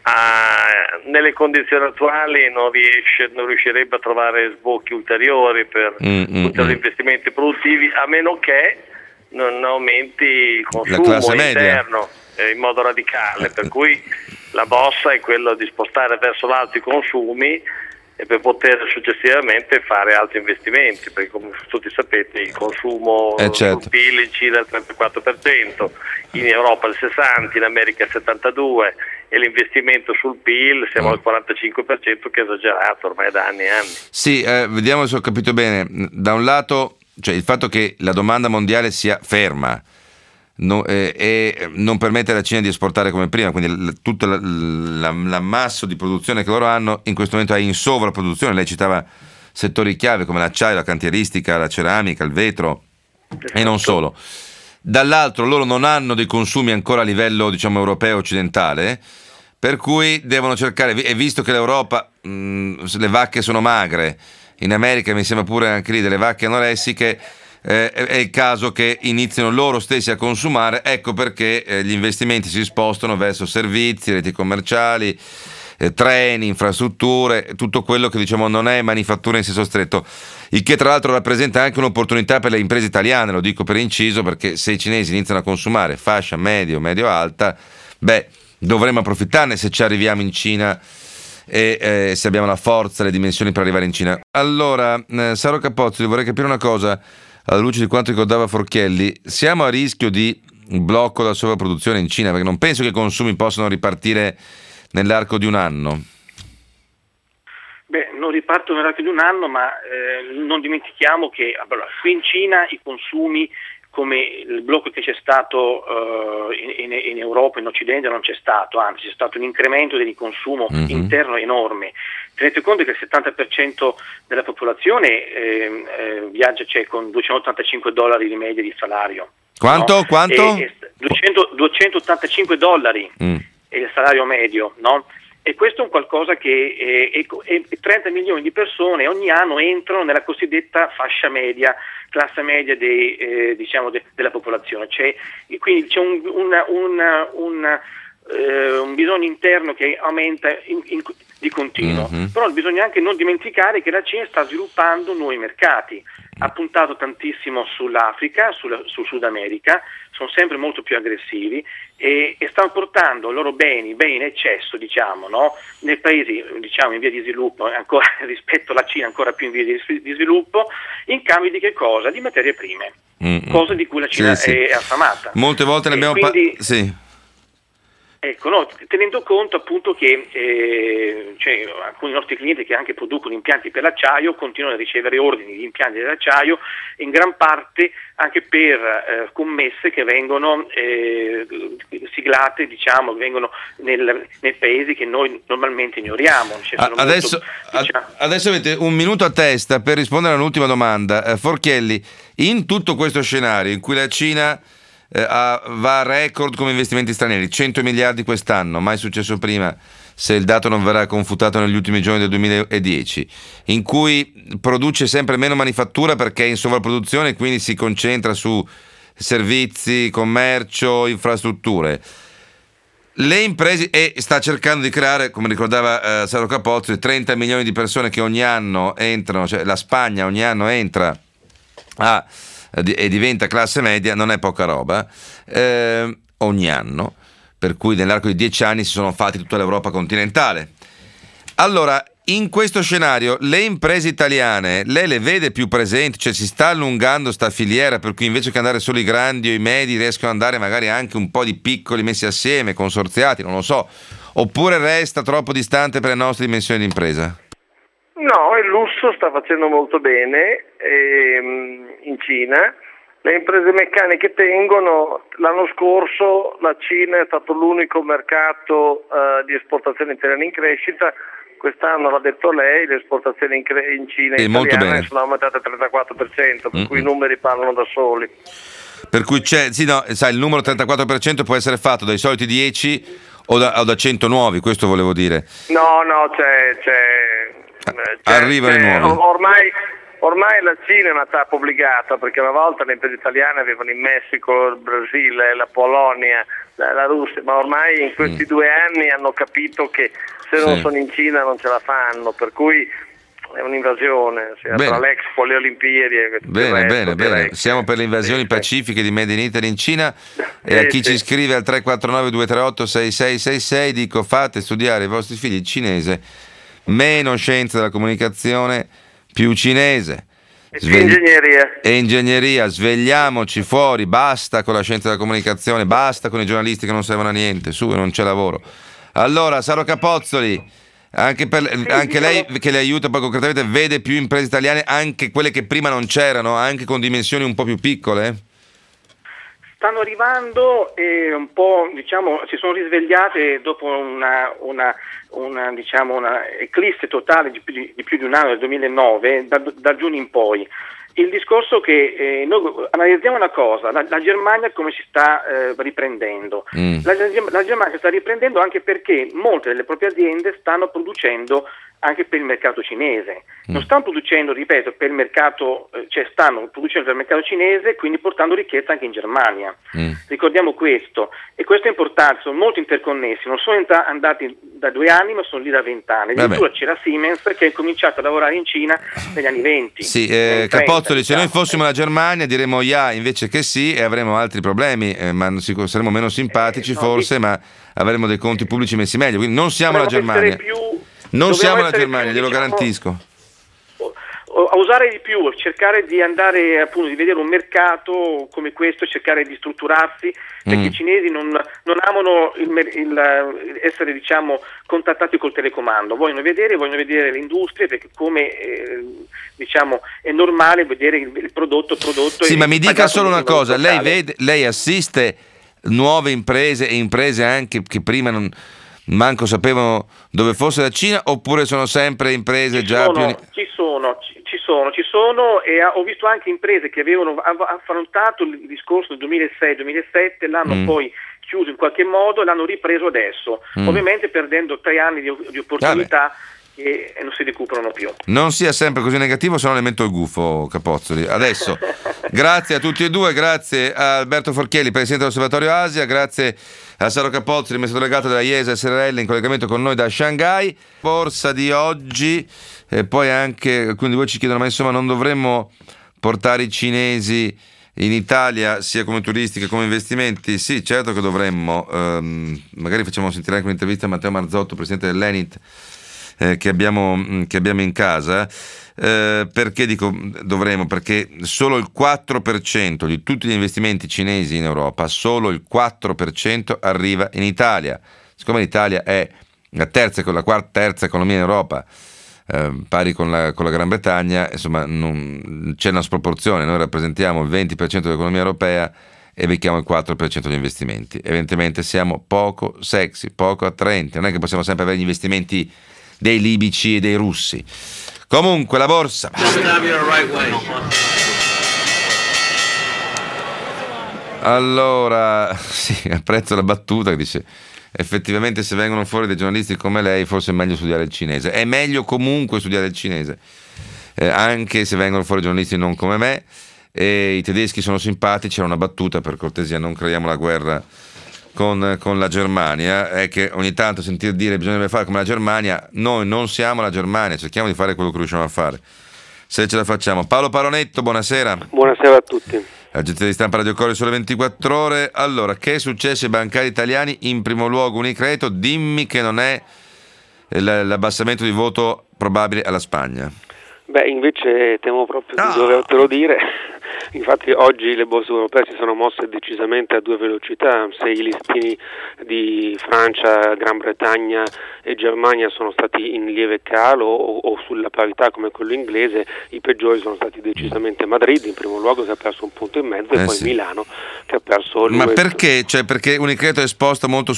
ha, nelle condizioni attuali non riesce, non riuscirebbe a trovare sbocchi ulteriori per mm, ulteriori mm, investimenti produttivi, a meno che non aumenti il consumo interno eh, in modo radicale, per cui la mossa è quella di spostare verso l'alto i consumi e per poter successivamente fare altri investimenti, perché come tutti sapete il consumo eh certo. sul P I L in Cina è il trentaquattro per cento, in Europa il sessanta per cento, in America il settantadue per cento e l'investimento sul P I L siamo mm. al quarantacinque per cento, che è esagerato ormai da anni e anni. Sì, eh, vediamo se ho capito bene. Da un lato, cioè il fatto che la domanda mondiale sia ferma no, eh, e non permette alla Cina di esportare come prima, quindi l- tutto l- l- l'ammasso di produzione che loro hanno in questo momento è in sovrapproduzione. Lei citava settori chiave come l'acciaio, la cantieristica, la ceramica, il vetro esatto. e non solo. Dall'altro loro non hanno dei consumi ancora a livello diciamo europeo occidentale, per cui devono cercare, e visto che l'Europa mh, le vacche sono magre, in America mi sembra pure anche lì delle vacche anoressiche, eh, è il caso che iniziano loro stessi a consumare. Ecco perché eh, gli investimenti si spostano verso servizi, reti commerciali, eh, treni, infrastrutture, tutto quello che diciamo non è manifattura in senso stretto, il che tra l'altro rappresenta anche un'opportunità per le imprese italiane, lo dico per inciso, perché se i cinesi iniziano a consumare fascia medio, medio-alta, beh, dovremmo approfittarne se ci arriviamo in Cina e eh, se abbiamo la forza, le dimensioni per arrivare in Cina. Allora, eh, Saro Capozzi, vorrei capire una cosa alla luce di quanto ricordava Forchielli: siamo a rischio di blocco della sovrapproduzione in Cina? Perché non penso che i consumi possano ripartire nell'arco di un anno. Beh, non ripartono nell'arco di un anno, ma eh, non dimentichiamo che allora, qui in Cina i consumi, come il blocco che c'è stato uh, in, in Europa, in Occidente, non c'è stato, anzi c'è stato un incremento del consumo mm-hmm. interno enorme. Tenete conto che il settanta per cento della popolazione eh, eh, viaggia cioè, con duecentottantacinque dollari di media di salario. Quanto? No? Quanto? E, e duecento, duecentottantacinque dollari mm. è il salario medio, no? E questo è un qualcosa che è, è, è trenta milioni di persone ogni anno entrano nella cosiddetta fascia media, classe media dei, eh, diciamo de, della popolazione. C'è, quindi c'è un, una, una, una, eh, un bisogno interno che aumenta in, in, di continuo. Mm-hmm. Però bisogna anche non dimenticare che la Cina sta sviluppando nuovi mercati. ha puntato tantissimo sull'Africa, sul, sul Sud America, sono sempre molto più aggressivi e, e stanno portando i loro beni, beni in eccesso, diciamo, no? Nei paesi, diciamo, in via di sviluppo, ancora rispetto alla Cina ancora più in via di, di sviluppo, in cambio di che cosa? Di materie prime, mm-hmm. cosa di cui la Cina sì, è, sì. è affamata. Molte volte ne abbiamo parlato. Sì. Ecco, no, tenendo conto appunto che eh, cioè, alcuni nostri clienti che anche producono impianti per l'acciaio continuano a ricevere ordini di impianti dell'acciaio, in gran parte anche per eh, commesse che vengono eh, siglate, diciamo, che vengono nel, nei paesi che noi normalmente ignoriamo. Cioè, adesso, molto, diciamo... adesso avete un minuto a testa per rispondere all'ultima domanda. Eh, Forchielli, in tutto questo scenario in cui la Cina Eh, a, va a record come investimenti stranieri, cento miliardi quest'anno, mai successo prima se il dato non verrà confutato negli ultimi giorni del duemiladieci, in cui produce sempre meno manifattura perché è in sovrapproduzione e quindi si concentra su servizi, commercio, infrastrutture. Le imprese, e sta cercando di creare, come ricordava eh, Saro Capozzi, trenta milioni di persone che ogni anno entrano, cioè la Spagna ogni anno entra a e diventa classe media, non è poca roba, eh, ogni anno, per cui nell'arco di dieci anni si sono fatti tutta l'Europa continentale. Allora, in questo scenario le imprese italiane lei le vede più presenti, cioè si sta allungando sta filiera, per cui invece che andare solo i grandi o i medi riescono ad andare magari anche un po' di piccoli messi assieme, consorziati, non lo so, oppure resta troppo distante per le nostre dimensioni di impresa? No, il lusso sta facendo molto bene ehm, in Cina, le imprese meccaniche tengono, l'anno scorso la Cina è stato l'unico mercato eh, di esportazione italiana in crescita, quest'anno l'ha detto lei, le esportazioni in, cre- in Cina e italiane sono aumentate al trentaquattro per cento, per mm-hmm. cui i numeri parlano da soli. Per cui c'è, sì, no, sai, il numero trentaquattro per cento può essere fatto dai soliti dieci o da, o da cento nuovi, questo volevo dire. No, no, c'è... c'è C'è, arrivano i nuovi. Ormai, ormai la Cina è una tappa obbligata, perché una volta le imprese italiane avevano in Messico, il Brasile, la Polonia, la, la Russia, ma ormai in questi mm. due anni hanno capito che se non sì. sono in Cina non ce la fanno, per cui è un'invasione, sia tra l'Expo, le Olimpiadi e bene, resto, bene, bene. Siamo per le invasioni sì, pacifiche di Made in Italy in Cina e sì, a chi sì. ci scrive al tre quattro nove due tre otto sei sei sei sei dico: fate studiare i vostri figli il cinese. Meno scienza della comunicazione, più cinese. Svegli- ingegneria. E ingegneria, svegliamoci fuori, basta con la scienza della comunicazione, basta con i giornalisti che non servono a niente, su, non c'è lavoro. Allora, Saro Capozzoli, anche, per, sì, anche lei che le aiuta poi concretamente, vede più imprese italiane, anche quelle che prima non c'erano, anche con dimensioni un po' più piccole? Stanno arrivando e un po', diciamo, si sono risvegliate dopo una, una, una, diciamo, una eclisse totale di più di, di più di un anno, del duemilanove, da, da giugno in poi. Il discorso che eh, noi analizziamo una cosa, la, la Germania come si sta eh, riprendendo. Mm. La, la Germania si sta riprendendo anche perché molte delle proprie aziende stanno producendo anche per il mercato cinese. Non stanno producendo, ripeto, per il mercato, cioè stanno producendo per il mercato cinese, quindi portando ricchezza anche in Germania. Mm. Ricordiamo questo, e questo è importante, sono molto interconnessi, non sono entra- andati da due anni, ma sono lì da vent'anni. Addirittura c'era Siemens che ha cominciato a lavorare in Cina negli anni venti. Sì, eh, Capozzoli, se noi fossimo la Germania diremmo ya invece che sì e avremo altri problemi, eh, ma saremo meno simpatici eh, no, forse, sì. ma avremo dei conti pubblici messi meglio, quindi non siamo la Germania. Più, non siamo la Germania, più, glielo diciamo, garantisco. A usare di più, cercare di andare appunto di vedere un mercato come questo, cercare di strutturarsi, perché mm. i cinesi non, non amano il, il, essere diciamo contattati col telecomando, vogliono vedere, vogliono vedere le industrie, perché come eh, diciamo è normale vedere il, il prodotto prodotto. Sì, ma mi dica solo una cosa, lei vede, lei assiste nuove imprese e imprese anche che prima non manco sapevano dove fosse la Cina, oppure sono sempre imprese ci già sono, più... ci sono ci, ci sono ci sono e ho visto anche imprese che avevano affrontato il discorso del duemilasei duemilasette, l'hanno mm. poi chiuso in qualche modo e l'hanno ripreso adesso, mm. ovviamente perdendo tre anni di, di opportunità. Vabbè. E non si recuperano più. Non sia sempre così negativo, se no le metto il gufo, Capozzoli. Adesso, grazie a tutti e due, grazie a Alberto Forchielli, presidente dell'Osservatorio Asia, grazie a Saro Capozzoli, amministratore delegato della I E S A S R L in collegamento con noi da Shanghai. Borsa di oggi, e poi anche alcuni di voi ci chiedono, ma insomma non dovremmo portare i cinesi in Italia sia come turisti che come investimenti? Sì, certo che dovremmo. Um, magari facciamo sentire anche un'intervista a Matteo Marzotto, presidente dell'Enit, eh, che, abbiamo, che abbiamo in casa. Eh, perché dico dovremmo? Perché solo il quattro per cento di tutti gli investimenti cinesi in Europa, solo il quattro per cento arriva in Italia. Siccome l'Italia è la terza, la quarta terza economia in Europa, eh, pari con la, con la Gran Bretagna, insomma non, c'è una sproporzione. Noi rappresentiamo il venti per cento dell'economia europea e becchiamo il quattro per cento degli investimenti. Evidentemente siamo poco sexy, poco attraenti. Non è che possiamo sempre avere gli investimenti dei libici e dei russi. Comunque la borsa. Allora, sì, apprezzo la battuta che dice: effettivamente se vengono fuori dei giornalisti come lei forse è meglio studiare il cinese. È meglio comunque studiare il cinese, eh, anche se vengono fuori giornalisti non come me. E i tedeschi sono simpatici. C'era una battuta, per cortesia, non creiamo la guerra con, con la Germania, è che ogni tanto sentir dire bisognerebbe fare come la Germania. Noi non siamo la Germania, cerchiamo di fare quello che riusciamo a fare, se ce la facciamo. Paolo Paronetto, buonasera. Buonasera a tutti. Agenzia di stampa Radio Corriere Sole ventiquattro Ore. Allora, che è successo ai bancari italiani? In primo luogo Unicredito, dimmi che non è l'abbassamento di voto probabile alla Spagna. Beh, invece temo proprio no. di dovertelo dire. Infatti oggi le borse europee si sono mosse decisamente a due velocità. Se i listini di Francia, Gran Bretagna e Germania sono stati in lieve calo o, o sulla parità come quello inglese, i peggiori sono stati decisamente Madrid in primo luogo, che ha perso un punto e mezzo, e eh poi sì. Milano che ha perso. Ma perché? Cioè, perché Unicredito è esposta molto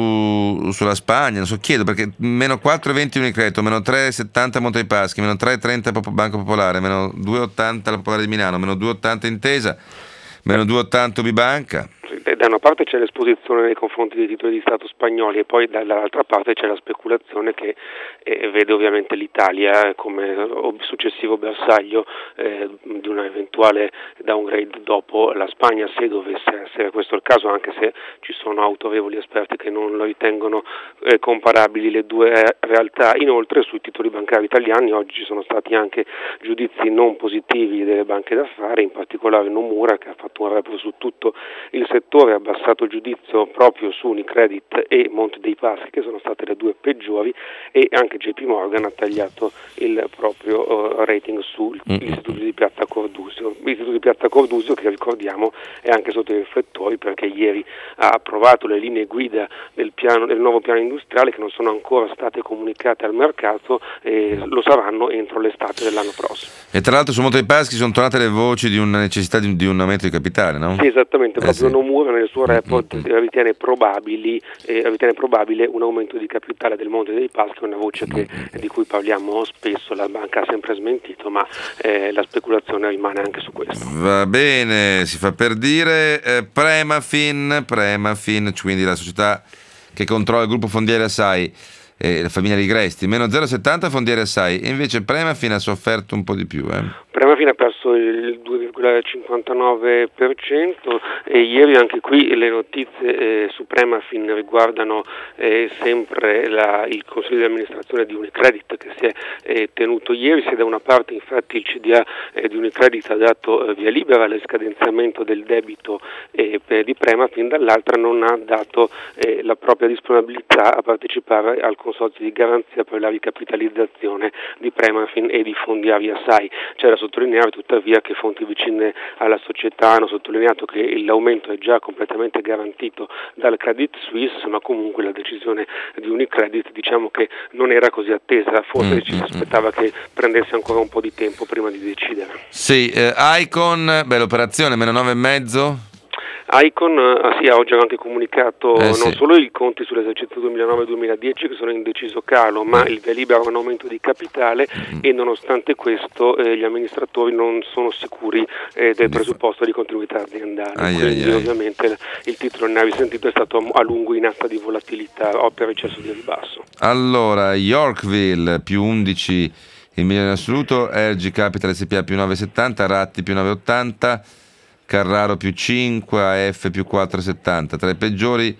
su, sulla Spagna? Non so, chiedo, perché meno quattro virgola venti Unicredito, meno tre virgola settanta Monte dei Paschi, meno tre virgola trenta Banco Popolare, meno due virgola ottanta la Popolare di Milano, meno due virgola ottanta Intesa, meno due virgola ottanta Ubibanca. Da una parte c'è l'esposizione nei confronti dei titoli di Stato spagnoli e poi dall'altra parte c'è la speculazione che eh, vede ovviamente l'Italia come successivo bersaglio eh, di una eventuale downgrade dopo la Spagna, se dovesse essere questo il caso, anche se ci sono autorevoli esperti che non lo ritengono eh, comparabili le due realtà. Inoltre sui titoli bancari italiani oggi ci sono stati anche giudizi non positivi delle banche d'affari, in particolare Nomura, che ha fatto un report su tutto il settore, ha abbassato il giudizio proprio su Unicredit e Monte dei Paschi, che sono state le due peggiori, e anche J P Morgan ha tagliato il proprio uh, rating sull'istituto di Piazza Cordusio. L'istituto di Piazza Cordusio, che ricordiamo è anche sotto i riflettori perché ieri ha approvato le linee guida del, piano, del nuovo piano industriale, che non sono ancora state comunicate al mercato e lo saranno entro l'estate dell'anno prossimo. E tra l'altro su Monte dei Paschi sono tornate le voci di una necessità di un, di un aumento di capitale, no? Sì, esattamente, eh proprio sì. Nomura nel suo report Mm-hmm. ritiene probabili eh, ritiene probabile un aumento di capitale del Monte dei Paschi, una voce che, di cui parliamo spesso, la banca ha sempre smentito, ma eh, la speculazione rimane anche su questo. Va bene, si fa per dire. eh, Premafin, Premafin, quindi la società che controlla il gruppo Fondiere Assai, eh, la famiglia Ligresti, meno zero virgola settanta Fondiere Assai, e invece Premafin ha sofferto un po' di più. Eh. Premafin ha perso il due virgola cinquantanove per cento e ieri anche qui le notizie eh, su Premafin riguardano eh, sempre la, il consiglio di amministrazione di Unicredit, che si è eh, tenuto ieri. Se da una parte infatti il C D A eh, di Unicredit ha dato eh, via libera all'escadenziamento del debito eh, per, di Premafin, dall'altra non ha dato eh, la propria disponibilità a partecipare al consorzio di garanzia per la ricapitalizzazione di Premafin e di Fondiaria Assai. C'è da sottolineare tuttavia che fonti vicine alla società hanno sottolineato che l'aumento è già completamente garantito dal Credit Suisse, ma comunque la decisione di Unicredit diciamo che non era così attesa, forse mm, ci si aspettava che prendesse ancora un po' di tempo prima di decidere. Sì, eh, Icon, beh, l'operazione meno nove virgola cinque. Icon ah, sì, ha oggi anche comunicato eh, non sì. solo i conti sull'esercizio duemilanove duemiladieci che sono in deciso calo, ma il via libera a un aumento di capitale mm. e nonostante questo eh, gli amministratori non sono sicuri eh, del presupposto di continuità aziendale. Ai, Quindi ai, ai. ovviamente il titolo, ne avevi sentito, è stato a lungo in asta di volatilità o per eccesso di ribasso. Allora, Yorkville più undici il milione in assoluto, R G Capital S P A più nove virgola settanta, Ratti più nove virgola ottanta, Carraro più cinque, A F più quattro virgola settanta. Tra i peggiori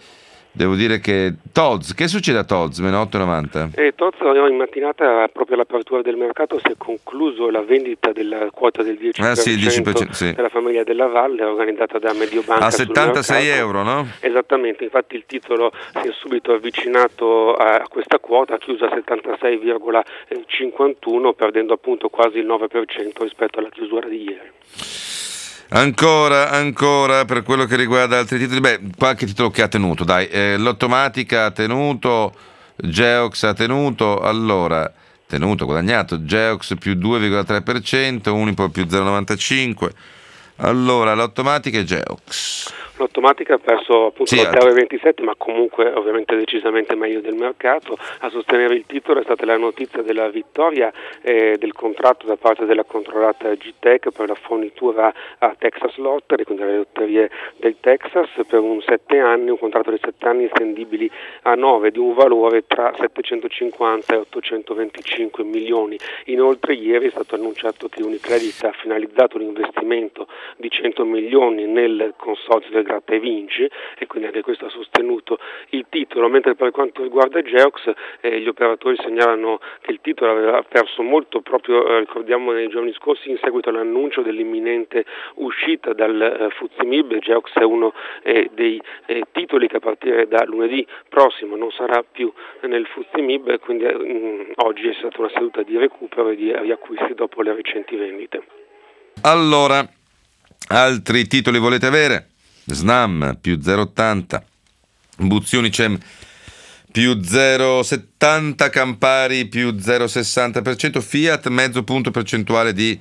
devo dire che Tod's, che succede a Tod's? meno otto virgola novanta? Eh, Tod's in mattinata, proprio all'apertura del mercato, si è concluso la vendita della quota del dieci per cento, ah, sì, dieci per cento sì. della famiglia della Valle, organizzata da Mediobanca. A settantasei euro, no? Esattamente, infatti il titolo si è subito avvicinato a questa quota, chiusa a settantasei virgola cinquantuno, perdendo appunto quasi il nove per cento rispetto alla chiusura di ieri. Ancora, ancora per quello che riguarda altri titoli, beh, qualche titolo che ha tenuto, dai, eh, Lottomatica ha tenuto, Geox ha tenuto, allora, tenuto, guadagnato, Geox più due virgola tre per cento, Unipol più zero virgola novantacinque, allora, Lottomatica e Geox. Lottomatica ha perso appunto sì, lo zero virgola ventisette, ma comunque ovviamente decisamente meglio del mercato. A sostenere il titolo è stata la notizia della vittoria eh, del contratto da parte della controllata G-Tech per la fornitura a Texas Lottery, quindi alle lotterie del Texas, per un sette anni, un contratto di sette anni estendibili a nove, di un valore tra settecentocinquanta e ottocentoventicinque milioni. Inoltre ieri è stato annunciato che Unicredit ha finalizzato l'investimento di cento milioni nel consorzio del Gratta e Vinci, e quindi anche questo ha sostenuto il titolo, mentre per quanto riguarda Geox eh, gli operatori segnalano che il titolo aveva perso molto proprio, eh, ricordiamo nei giorni scorsi, in seguito all'annuncio dell'imminente uscita dal eh, F T S E M I B. Geox è uno eh, dei eh, titoli che a partire da lunedì prossimo non sarà più nel F T S E M I B, quindi eh, mh, oggi è stata una seduta di recupero e di riacquisti dopo le recenti vendite. Allora, altri titoli volete avere? Snam più zero virgola ottanta, Buzzi Unicem più zero virgola settanta, Campari più zero virgola sessanta per cento, Fiat mezzo punto percentuale di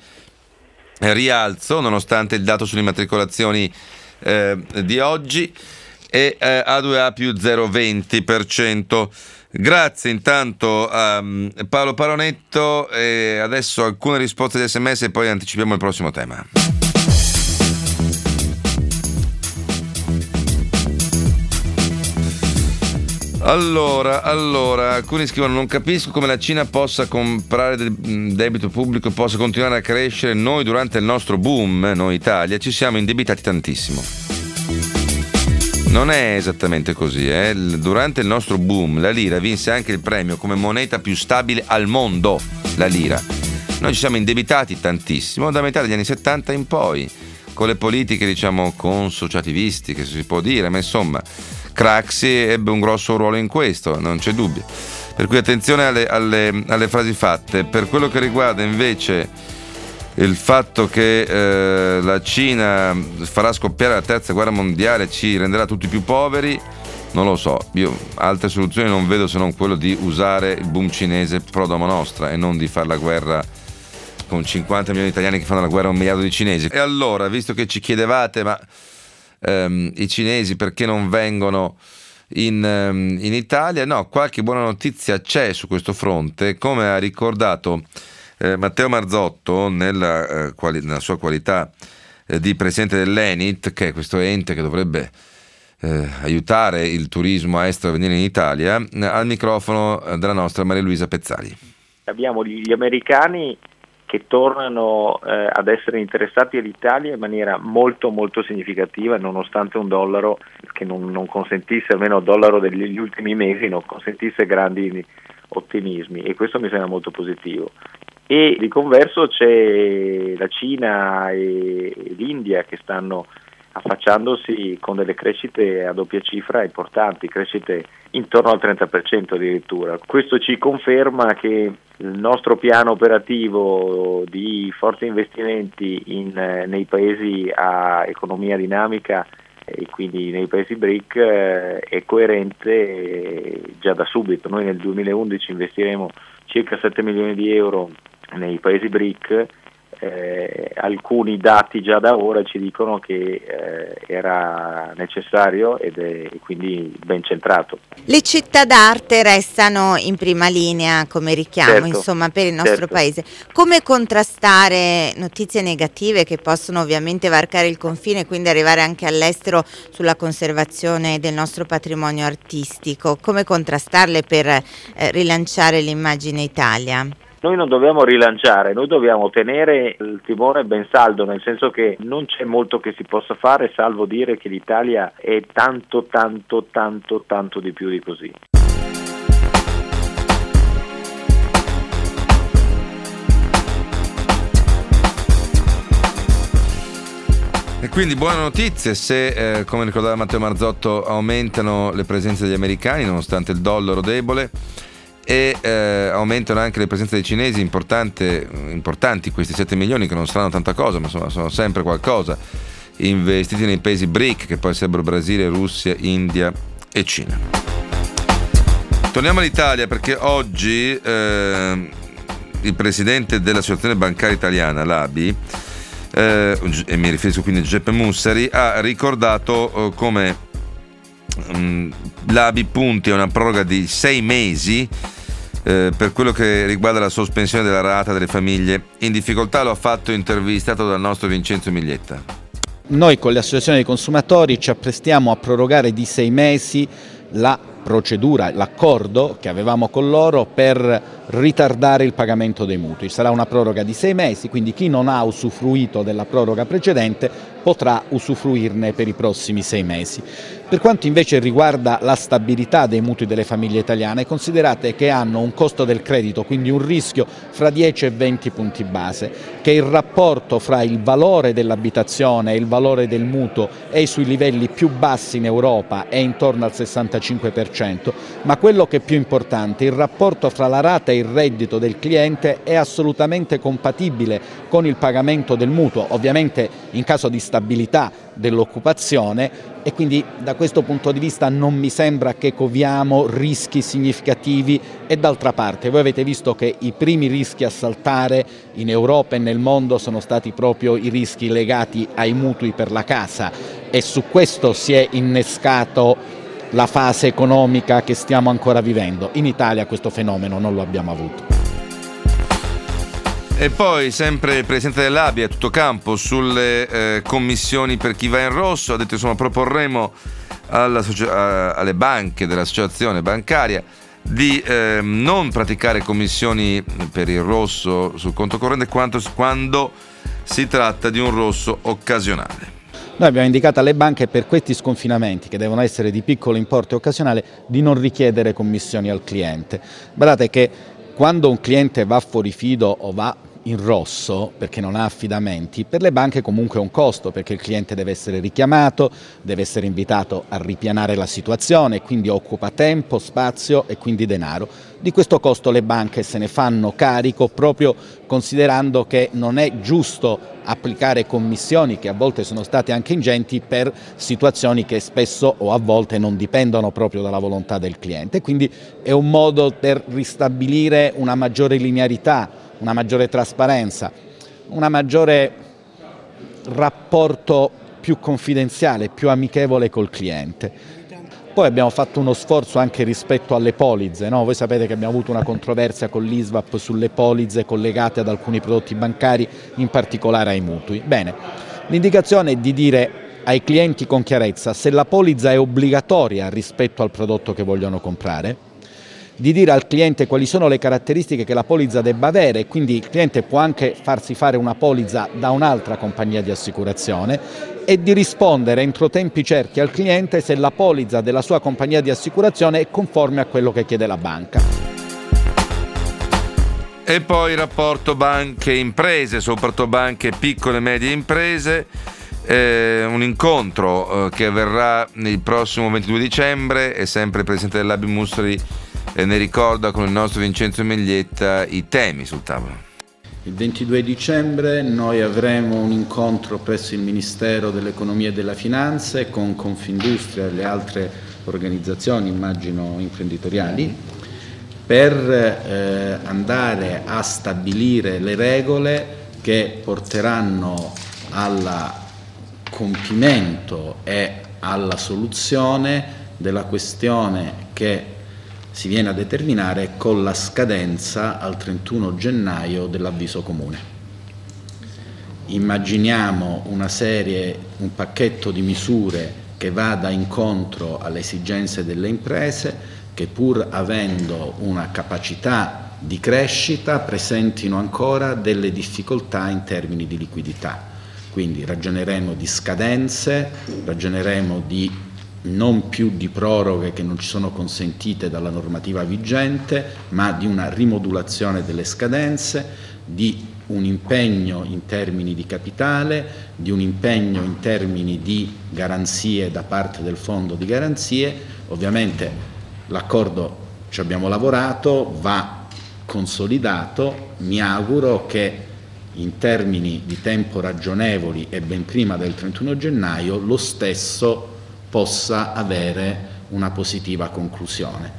rialzo nonostante il dato sulle immatricolazioni eh, di oggi, e eh, A due A più zero virgola venti per cento. Grazie intanto a um, Paolo Paronetto, e adesso alcune risposte di sms e poi anticipiamo il prossimo tema. Allora, allora, alcuni scrivono: non capisco come la Cina possa comprare del debito pubblico e possa continuare a crescere. Noi durante il nostro boom, noi Italia, ci siamo indebitati tantissimo. Non è esattamente così, eh? Durante il nostro boom la lira vinse anche il premio come moneta più stabile al mondo, la lira. Noi ci siamo indebitati tantissimo da metà degli anni settanta in poi, con le politiche diciamo consociativistiche, se si può dire, ma insomma Craxi ebbe un grosso ruolo in questo, non c'è dubbio. Per cui attenzione alle, alle, alle frasi fatte. Per quello che riguarda invece il fatto che eh, la Cina farà scoppiare la terza guerra mondiale, ci renderà tutti più poveri, non lo so. Io altre soluzioni non vedo se non quello di usare il boom cinese pro domo nostra e non di fare la guerra con cinquanta milioni di italiani che fanno la guerra a un miliardo di cinesi. E allora, visto che ci chiedevate ma Um, i cinesi perché non vengono in, um, in Italia, no, qualche buona notizia c'è su questo fronte, come ha ricordato eh, Matteo Marzotto nella, eh, quali, nella sua qualità eh, di presidente dell'Enit, che è questo ente che dovrebbe eh, aiutare il turismo estero a venire in Italia, eh, al microfono della nostra Maria Luisa Pezzali. Abbiamo gli americani che tornano eh, ad essere interessati all'Italia in maniera molto molto significativa, nonostante un dollaro che non, non consentisse, almeno il dollaro degli ultimi mesi, non consentisse grandi ottimismi, e questo mi sembra molto positivo. E di converso c'è la Cina e, e l'India che stanno affacciandosi con delle crescite a doppia cifra importanti, crescite intorno al trenta per cento addirittura. Questo ci conferma che il nostro piano operativo di forti investimenti in, nei paesi a economia dinamica e quindi nei paesi B R I C eh, è coerente eh, già da subito. Noi nel duemilaundici investiremo circa sette milioni di euro nei paesi B R I C. Eh, alcuni dati già da ora ci dicono che eh, era necessario ed è quindi ben centrato. Le città d'arte restano in prima linea come richiamo, certo, insomma, per il nostro certo. paese. Come contrastare notizie negative che possono ovviamente varcare il confine e quindi arrivare anche all'estero sulla conservazione del nostro patrimonio artistico? Come contrastarle per eh, rilanciare l'immagine Italia? Noi non dobbiamo rilanciare, noi dobbiamo tenere il timone ben saldo, nel senso che non c'è molto che si possa fare salvo dire che l'Italia è tanto, tanto, tanto, tanto di più di così. E quindi buone notizie se, eh, come ricordava Matteo Marzotto, aumentano le presenze degli americani nonostante il dollaro debole e eh, aumentano anche le presenze dei cinesi, importante, importanti questi sette milioni che non saranno tanta cosa, ma insomma sono sempre qualcosa, investiti nei paesi B R I C che poi sarebbero Brasile, Russia, India e Cina. Torniamo all'Italia perché oggi eh, il presidente dell'Associazione Bancaria Italiana, l'A B I, Eh, e mi riferisco quindi a Giuseppe Mussari, ha ricordato eh, come mh, l'A B I punti a una proroga di sei mesi eh, per quello che riguarda la sospensione della rata delle famiglie in difficoltà. Lo ha fatto intervistato dal nostro Vincenzo Miglietta. Noi con le associazioni dei consumatori ci apprestiamo a prorogare di sei mesi la procedura, l'accordo che avevamo con loro per ritardare il pagamento dei mutui. Sarà una proroga di sei mesi, quindi chi non ha usufruito della proroga precedente potrà usufruirne per i prossimi sei mesi. Per quanto invece riguarda la stabilità dei mutui delle famiglie italiane, considerate che hanno un costo del credito, quindi un rischio fra dieci e venti punti base, che il rapporto fra il valore dell'abitazione e il valore del mutuo è sui livelli più bassi in Europa, è intorno al sessantacinque per cento, ma quello che è più importante, il rapporto fra la rata e il reddito del cliente è assolutamente compatibile con il pagamento del mutuo, ovviamente in caso di stabilità dell'occupazione, e quindi da questo punto di vista non mi sembra che coviamo rischi significativi. E d'altra parte voi avete visto che i primi rischi a saltare in Europa e nel mondo sono stati proprio i rischi legati ai mutui per la casa, e su questo si è innescato la fase economica che stiamo ancora vivendo. In Italia questo fenomeno non lo abbiamo avuto. E poi sempre il presidente dell'A B I a tutto campo sulle eh, commissioni per chi va in rosso, ha detto insomma proporremo alla, a, alle banche dell'associazione bancaria di eh, non praticare commissioni per il rosso sul conto corrente quanto, quando si tratta di un rosso occasionale. Noi abbiamo indicato alle banche per questi sconfinamenti, che devono essere di piccolo importo e occasionale, di non richiedere commissioni al cliente. Guardate che quando un cliente va fuori fido o va in rosso perché non ha affidamenti, per le banche comunque è un costo, perché il cliente deve essere richiamato, deve essere invitato a ripianare la situazione, quindi occupa tempo, spazio e quindi denaro. Di questo costo le banche se ne fanno carico, proprio considerando che non è giusto applicare commissioni che a volte sono state anche ingenti per situazioni che spesso o a volte non dipendono proprio dalla volontà del cliente. Quindi è un modo per ristabilire una maggiore linearità, una maggiore trasparenza, un maggiore rapporto più confidenziale, più amichevole col cliente. Poi abbiamo fatto uno sforzo anche rispetto alle polizze, no? Voi sapete che abbiamo avuto una controversia con l'I S V A P sulle polizze collegate ad alcuni prodotti bancari, in particolare ai mutui. Bene, l'indicazione è di dire ai clienti con chiarezza se la polizza è obbligatoria rispetto al prodotto che vogliono comprare, di dire al cliente quali sono le caratteristiche che la polizza debba avere, quindi il cliente può anche farsi fare una polizza da un'altra compagnia di assicurazione, e di rispondere entro tempi certi al cliente se la polizza della sua compagnia di assicurazione è conforme a quello che chiede la banca. E poi il rapporto banche-imprese, soprattutto banche piccole e medie imprese, eh, un incontro eh, che avverrà il prossimo ventidue dicembre, e sempre il presidente dell'A B I Mussari eh, ne ricorda con il nostro Vincenzo Miglietta i temi sul tavolo. Il ventidue dicembre noi avremo un incontro presso il Ministero dell'Economia e della Finanza con Confindustria e le altre organizzazioni, immagino imprenditoriali, per eh, andare a stabilire le regole che porteranno al compimento e alla soluzione della questione che si viene a determinare con la scadenza al trentuno gennaio dell'avviso comune. Immaginiamo una serie, un pacchetto di misure che vada incontro alle esigenze delle imprese, che pur avendo una capacità di crescita presentino ancora delle difficoltà in termini di liquidità. Quindi ragioneremo di scadenze, ragioneremo di non più di proroghe che non ci sono consentite dalla normativa vigente, ma di una rimodulazione delle scadenze, di un impegno in termini di capitale, di un impegno in termini di garanzie da parte del fondo di garanzie. Ovviamente l'accordo ci abbiamo lavorato, va consolidato, mi auguro che in termini di tempo ragionevoli e ben prima del trentuno gennaio lo stesso possa avere una positiva conclusione.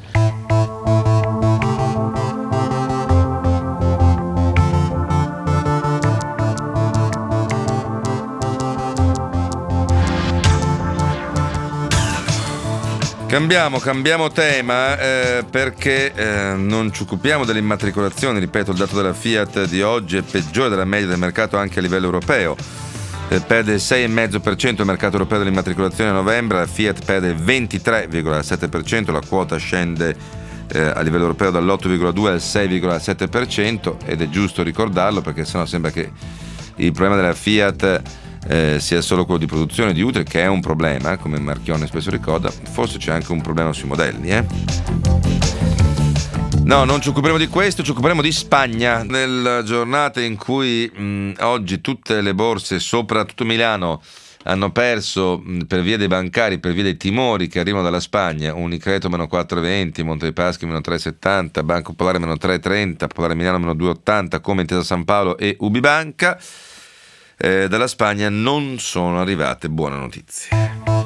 Cambiamo, cambiamo tema eh, perché eh, non ci occupiamo delle immatricolazioni. Ripeto, il dato della Fiat di oggi è peggiore della media del mercato anche a livello europeo. Eh, perde il sei virgola cinque per cento il mercato europeo delle immatricolazioni a novembre, la Fiat perde il ventitré virgola sette per cento, la quota scende eh, a livello europeo dall'otto virgola due al sei virgola sette per cento ed è giusto ricordarlo perché sennò sembra che il problema della Fiat Eh, sia solo quello di produzione di utili, che è un problema, come Marchionne spesso ricorda. Forse c'è anche un problema sui modelli, eh? No, non ci occuperemo di questo, ci occuperemo di Spagna. Nella giornata in cui mh, oggi tutte le borse, soprattutto Milano, hanno perso mh, per via dei bancari, per via dei timori che arrivano dalla Spagna, Unicredito meno quattro virgola venti, Monte dei Paschi meno tre virgola settanta, Banco Popolare meno tre virgola trenta, Popolare Milano meno due virgola ottanta, come Intesa San Paolo e Ubibanca. Eh, dalla Spagna non sono arrivate buone notizie.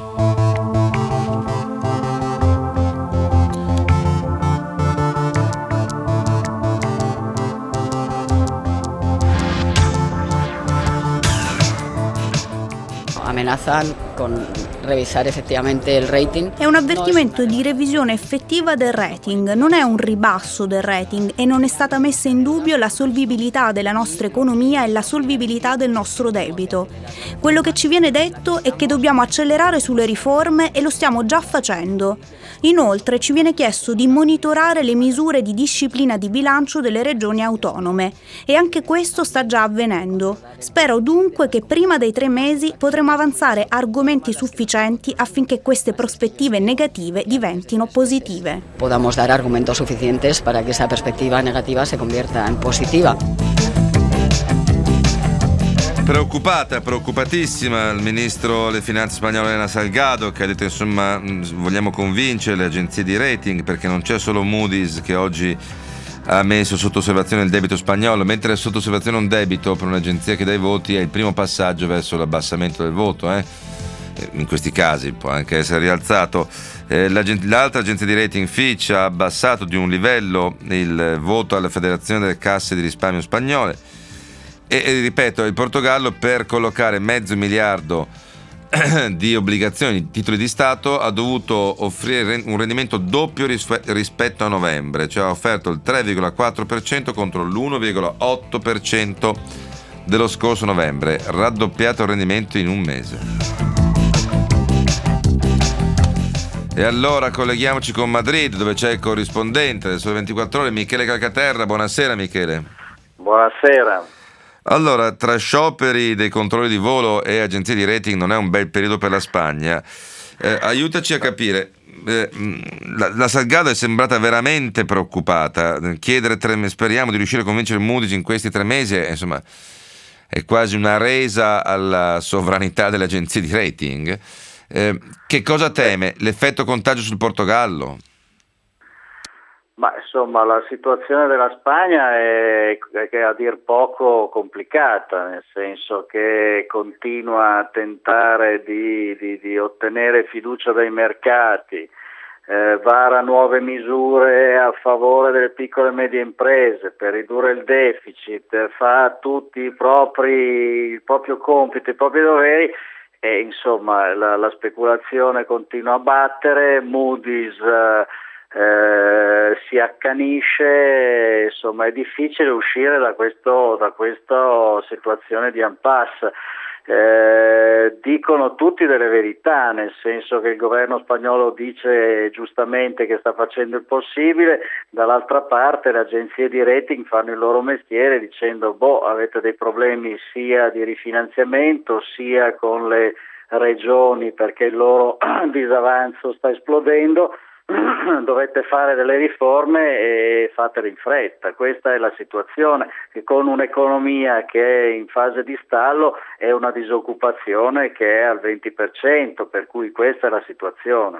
Amenazan con revisare effettivamente il rating. È un avvertimento di revisione effettiva del rating, non è un ribasso del rating e non è stata messa in dubbio la solvibilità della nostra economia e la solvibilità del nostro debito. Quello che ci viene detto è che dobbiamo accelerare sulle riforme e lo stiamo già facendo. Inoltre ci viene chiesto di monitorare le misure di disciplina di bilancio delle regioni autonome e anche questo sta già avvenendo. Spero dunque che prima dei tre mesi potremo avanzare argomenti sufficienti affinché queste prospettive negative diventino positive. Podamos dar argumentos suficientes para que esa perspectiva negativa se convierta en positiva. Preoccupata, preoccupatissima il ministro delle finanze spagnolo Elena Salgado, che ha detto insomma vogliamo convincere le agenzie di rating, perché non c'è solo Moody's che oggi ha messo sotto osservazione il debito spagnolo, mentre è sotto osservazione un debito per un'agenzia che dà i voti è il primo passaggio verso l'abbassamento del voto, eh? In questi casi può anche essere rialzato. Eh, l'altra agenzia di rating Fitch ha abbassato di un livello il voto alla Federazione delle Casse di Risparmio Spagnole. E, e ripeto, il Portogallo, per collocare mezzo miliardo di obbligazioni, di titoli di Stato, ha dovuto offrire un rendimento doppio rispetto a novembre, cioè ha offerto il tre virgola quattro per cento contro l'uno virgola otto per cento dello scorso novembre, raddoppiato il rendimento in un mese. E allora colleghiamoci con Madrid, dove c'è il corrispondente del Sole ventiquattro Ore, Michele Calcaterra. Buonasera Michele. Buonasera. Allora, tra scioperi dei controlli di volo e agenzie di rating non è un bel periodo per la Spagna. Eh, aiutaci a capire. Eh, la, la Salgado è sembrata veramente preoccupata. Chiedere tre, speriamo di riuscire a convincere Moody's in questi tre mesi è, insomma, è quasi una resa alla sovranità delle agenzie di rating. Eh, che cosa teme? L'effetto contagio sul Portogallo? Ma insomma la situazione della Spagna è, è a dir poco complicata, nel senso che continua a tentare di, di, di ottenere fiducia dai mercati, eh, vara nuove misure a favore delle piccole e medie imprese per ridurre il deficit, fa tutti i propri, il proprio compito, i propri doveri e insomma la, la speculazione continua a battere, Moody's eh, Eh, si accanisce, insomma è difficile uscire da questo da questa situazione di impasse. eh, dicono tutti delle verità, nel senso che il governo spagnolo dice giustamente che sta facendo il possibile, dall'altra parte le agenzie di rating fanno il loro mestiere dicendo boh, avete dei problemi sia di rifinanziamento sia con le regioni perché il loro disavanzo sta esplodendo, dovete fare delle riforme e fatele in fretta. Questa è la situazione, che con un'economia che è in fase di stallo è una disoccupazione che è al venti per cento, per cui questa è la situazione.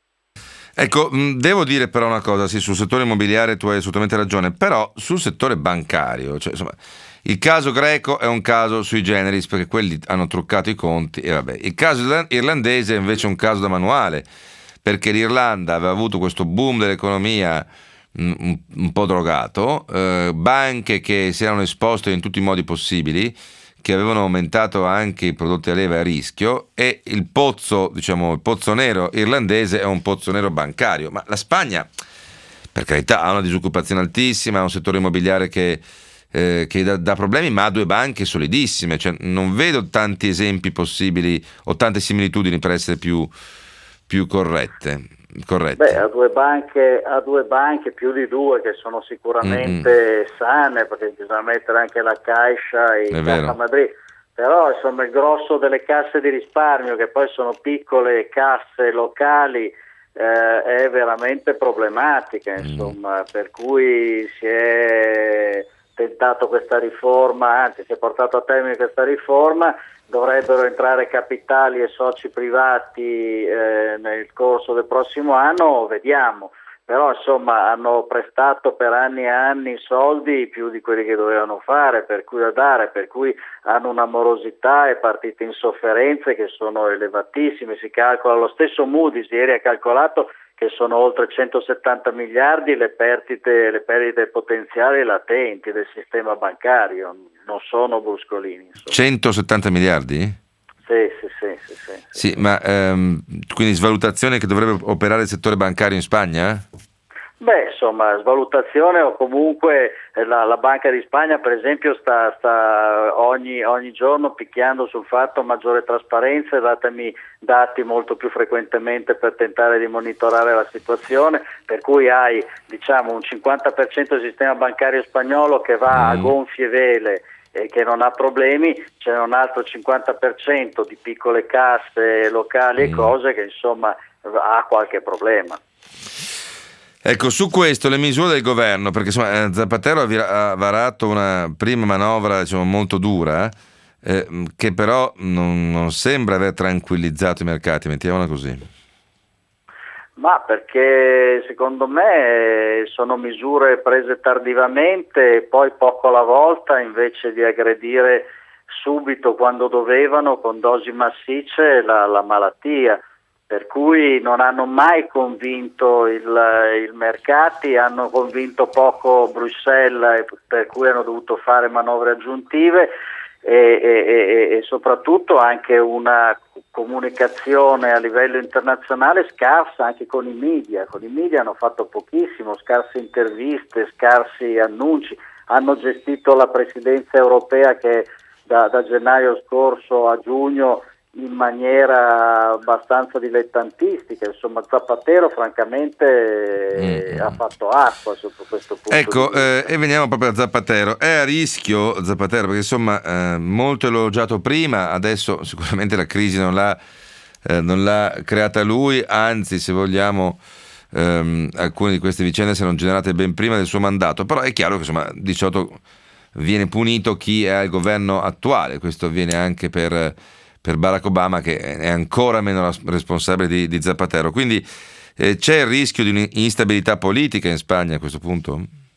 Ecco, devo dire però una cosa, sì, sul settore immobiliare tu hai assolutamente ragione, però sul settore bancario, cioè, insomma, il caso greco è un caso sui generis perché quelli hanno truccato i conti e vabbè, il caso irlandese è invece un caso da manuale, perché l'Irlanda aveva avuto questo boom dell'economia un, un po' drogato, eh, banche che si erano esposte in tutti i modi possibili, che avevano aumentato anche i prodotti a leva e a rischio, e il pozzo, diciamo, il pozzo nero irlandese è un pozzo nero bancario. Ma la Spagna, per carità, ha una disoccupazione altissima, ha un settore immobiliare che, eh, che dà, dà problemi, ma ha due banche solidissime, cioè, non vedo tanti esempi possibili o tante similitudini per essere più più corrette, corrette. Beh, ha due banche, ha due banche, più di due, che sono sicuramente mm-hmm. sane, perché bisogna mettere anche la Caixa e il Caja Madrid, però insomma il grosso delle casse di risparmio, che poi sono piccole casse locali, eh, è veramente problematica, insomma, mm. per cui si è tentato questa riforma, anzi si è portato a termine questa riforma. Dovrebbero entrare capitali e soci privati eh, nel corso del prossimo anno, vediamo, però insomma hanno prestato per anni e anni soldi più di quelli che dovevano fare, per cui da dare, per cui hanno una morosità e partite in sofferenze che sono elevatissime. Si calcola, lo stesso Moody's ieri ha calcolato che sono oltre centosettanta miliardi le perdite, le perdite potenziali latenti del sistema bancario, non sono bruscolini. Insomma. centosettanta miliardi? Sì, sì, sì. Sì, sì, sì. sì ma ehm, quindi svalutazione che dovrebbe operare il settore bancario in Spagna? Beh, insomma, svalutazione o comunque la, la Banca di Spagna, per esempio, sta, sta ogni, ogni giorno picchiando sul fatto maggiore trasparenza, datemi dati molto più frequentemente per tentare di monitorare la situazione, per cui hai, diciamo, un cinquanta per cento del sistema bancario spagnolo che va a gonfie vele e che non ha problemi, c'è un altro cinquanta per cento di piccole casse locali e cose che insomma ha qualche problema. Ecco, su questo le misure del governo, perché insomma Zapatero ha varato una prima manovra, diciamo, molto dura, eh, che però non, non sembra aver tranquillizzato i mercati, mettiamola così. Ma perché secondo me sono misure prese tardivamente e poi poco alla volta, invece di aggredire subito quando dovevano con dosi massicce la, la malattia. Per cui non hanno mai convinto il, il mercati, hanno convinto poco Bruxelles, per cui hanno dovuto fare manovre aggiuntive e, e, e soprattutto anche una comunicazione a livello internazionale scarsa anche con i media. Con i media hanno fatto pochissimo, scarse interviste, scarsi annunci, hanno gestito la presidenza europea che da, da gennaio scorso a giugno in maniera abbastanza dilettantistica, insomma Zapatero francamente mm. ha fatto acqua sotto questo punto ecco, di vista. Eh, e veniamo proprio a Zapatero. È a rischio Zapatero perché insomma eh, molto elogiato prima, adesso sicuramente la crisi non l'ha, eh, non l'ha creata lui, anzi se vogliamo ehm, alcune di queste vicende si erano generate ben prima del suo mandato, però è chiaro che insomma di solito viene punito chi è al governo attuale, questo avviene anche per per Barack Obama, che è ancora meno responsabile di, di Zapatero. Quindi eh, c'è il rischio di un'instabilità politica in Spagna a questo punto?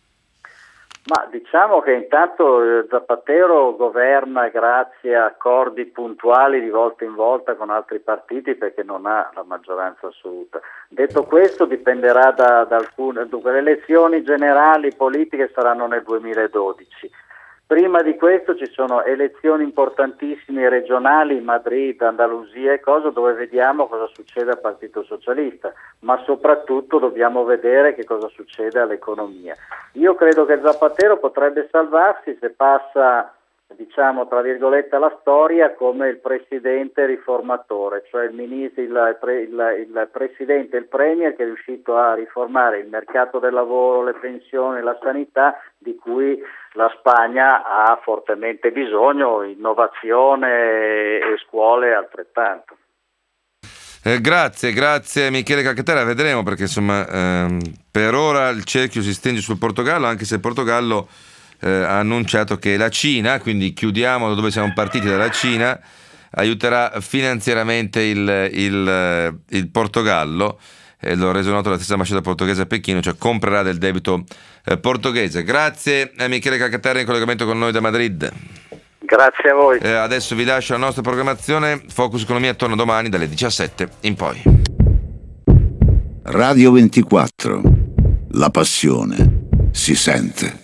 Ma diciamo che intanto Zapatero governa grazie a accordi puntuali di volta in volta con altri partiti perché non ha la maggioranza assoluta. Detto questo, dipenderà da, da alcune, dunque le elezioni generali politiche saranno nel duemiladodici. Prima di questo ci sono elezioni importantissime regionali in Madrid, Andalusia e cosa, dove vediamo cosa succede al Partito Socialista, ma soprattutto dobbiamo vedere che cosa succede all'economia. Io credo che Zapatero potrebbe salvarsi se passa diciamo tra virgolette alla storia come il presidente riformatore, cioè il, ministro, il, il, il presidente, il premier che è riuscito a riformare il mercato del lavoro, le pensioni, la sanità, di cui la Spagna ha fortemente bisogno, innovazione e scuole altrettanto. Eh, grazie, grazie Michele Calcaterra, vedremo perché insomma ehm, per ora il cerchio si stringe sul Portogallo, anche se il Portogallo eh, ha annunciato che la Cina, quindi chiudiamo da dove siamo partiti, dalla Cina, aiuterà finanziariamente il, il, il Portogallo, e l'ho reso noto la stessa ambasciata portoghese a Pechino, cioè comprerà del debito eh, portoghese. Grazie a Michele Calcaterra in collegamento con noi da Madrid. Grazie a voi. Eh, adesso vi lascio la nostra programmazione. Focus Economia torna domani dalle diciassette in poi. Radio ventiquattro. La passione si sente.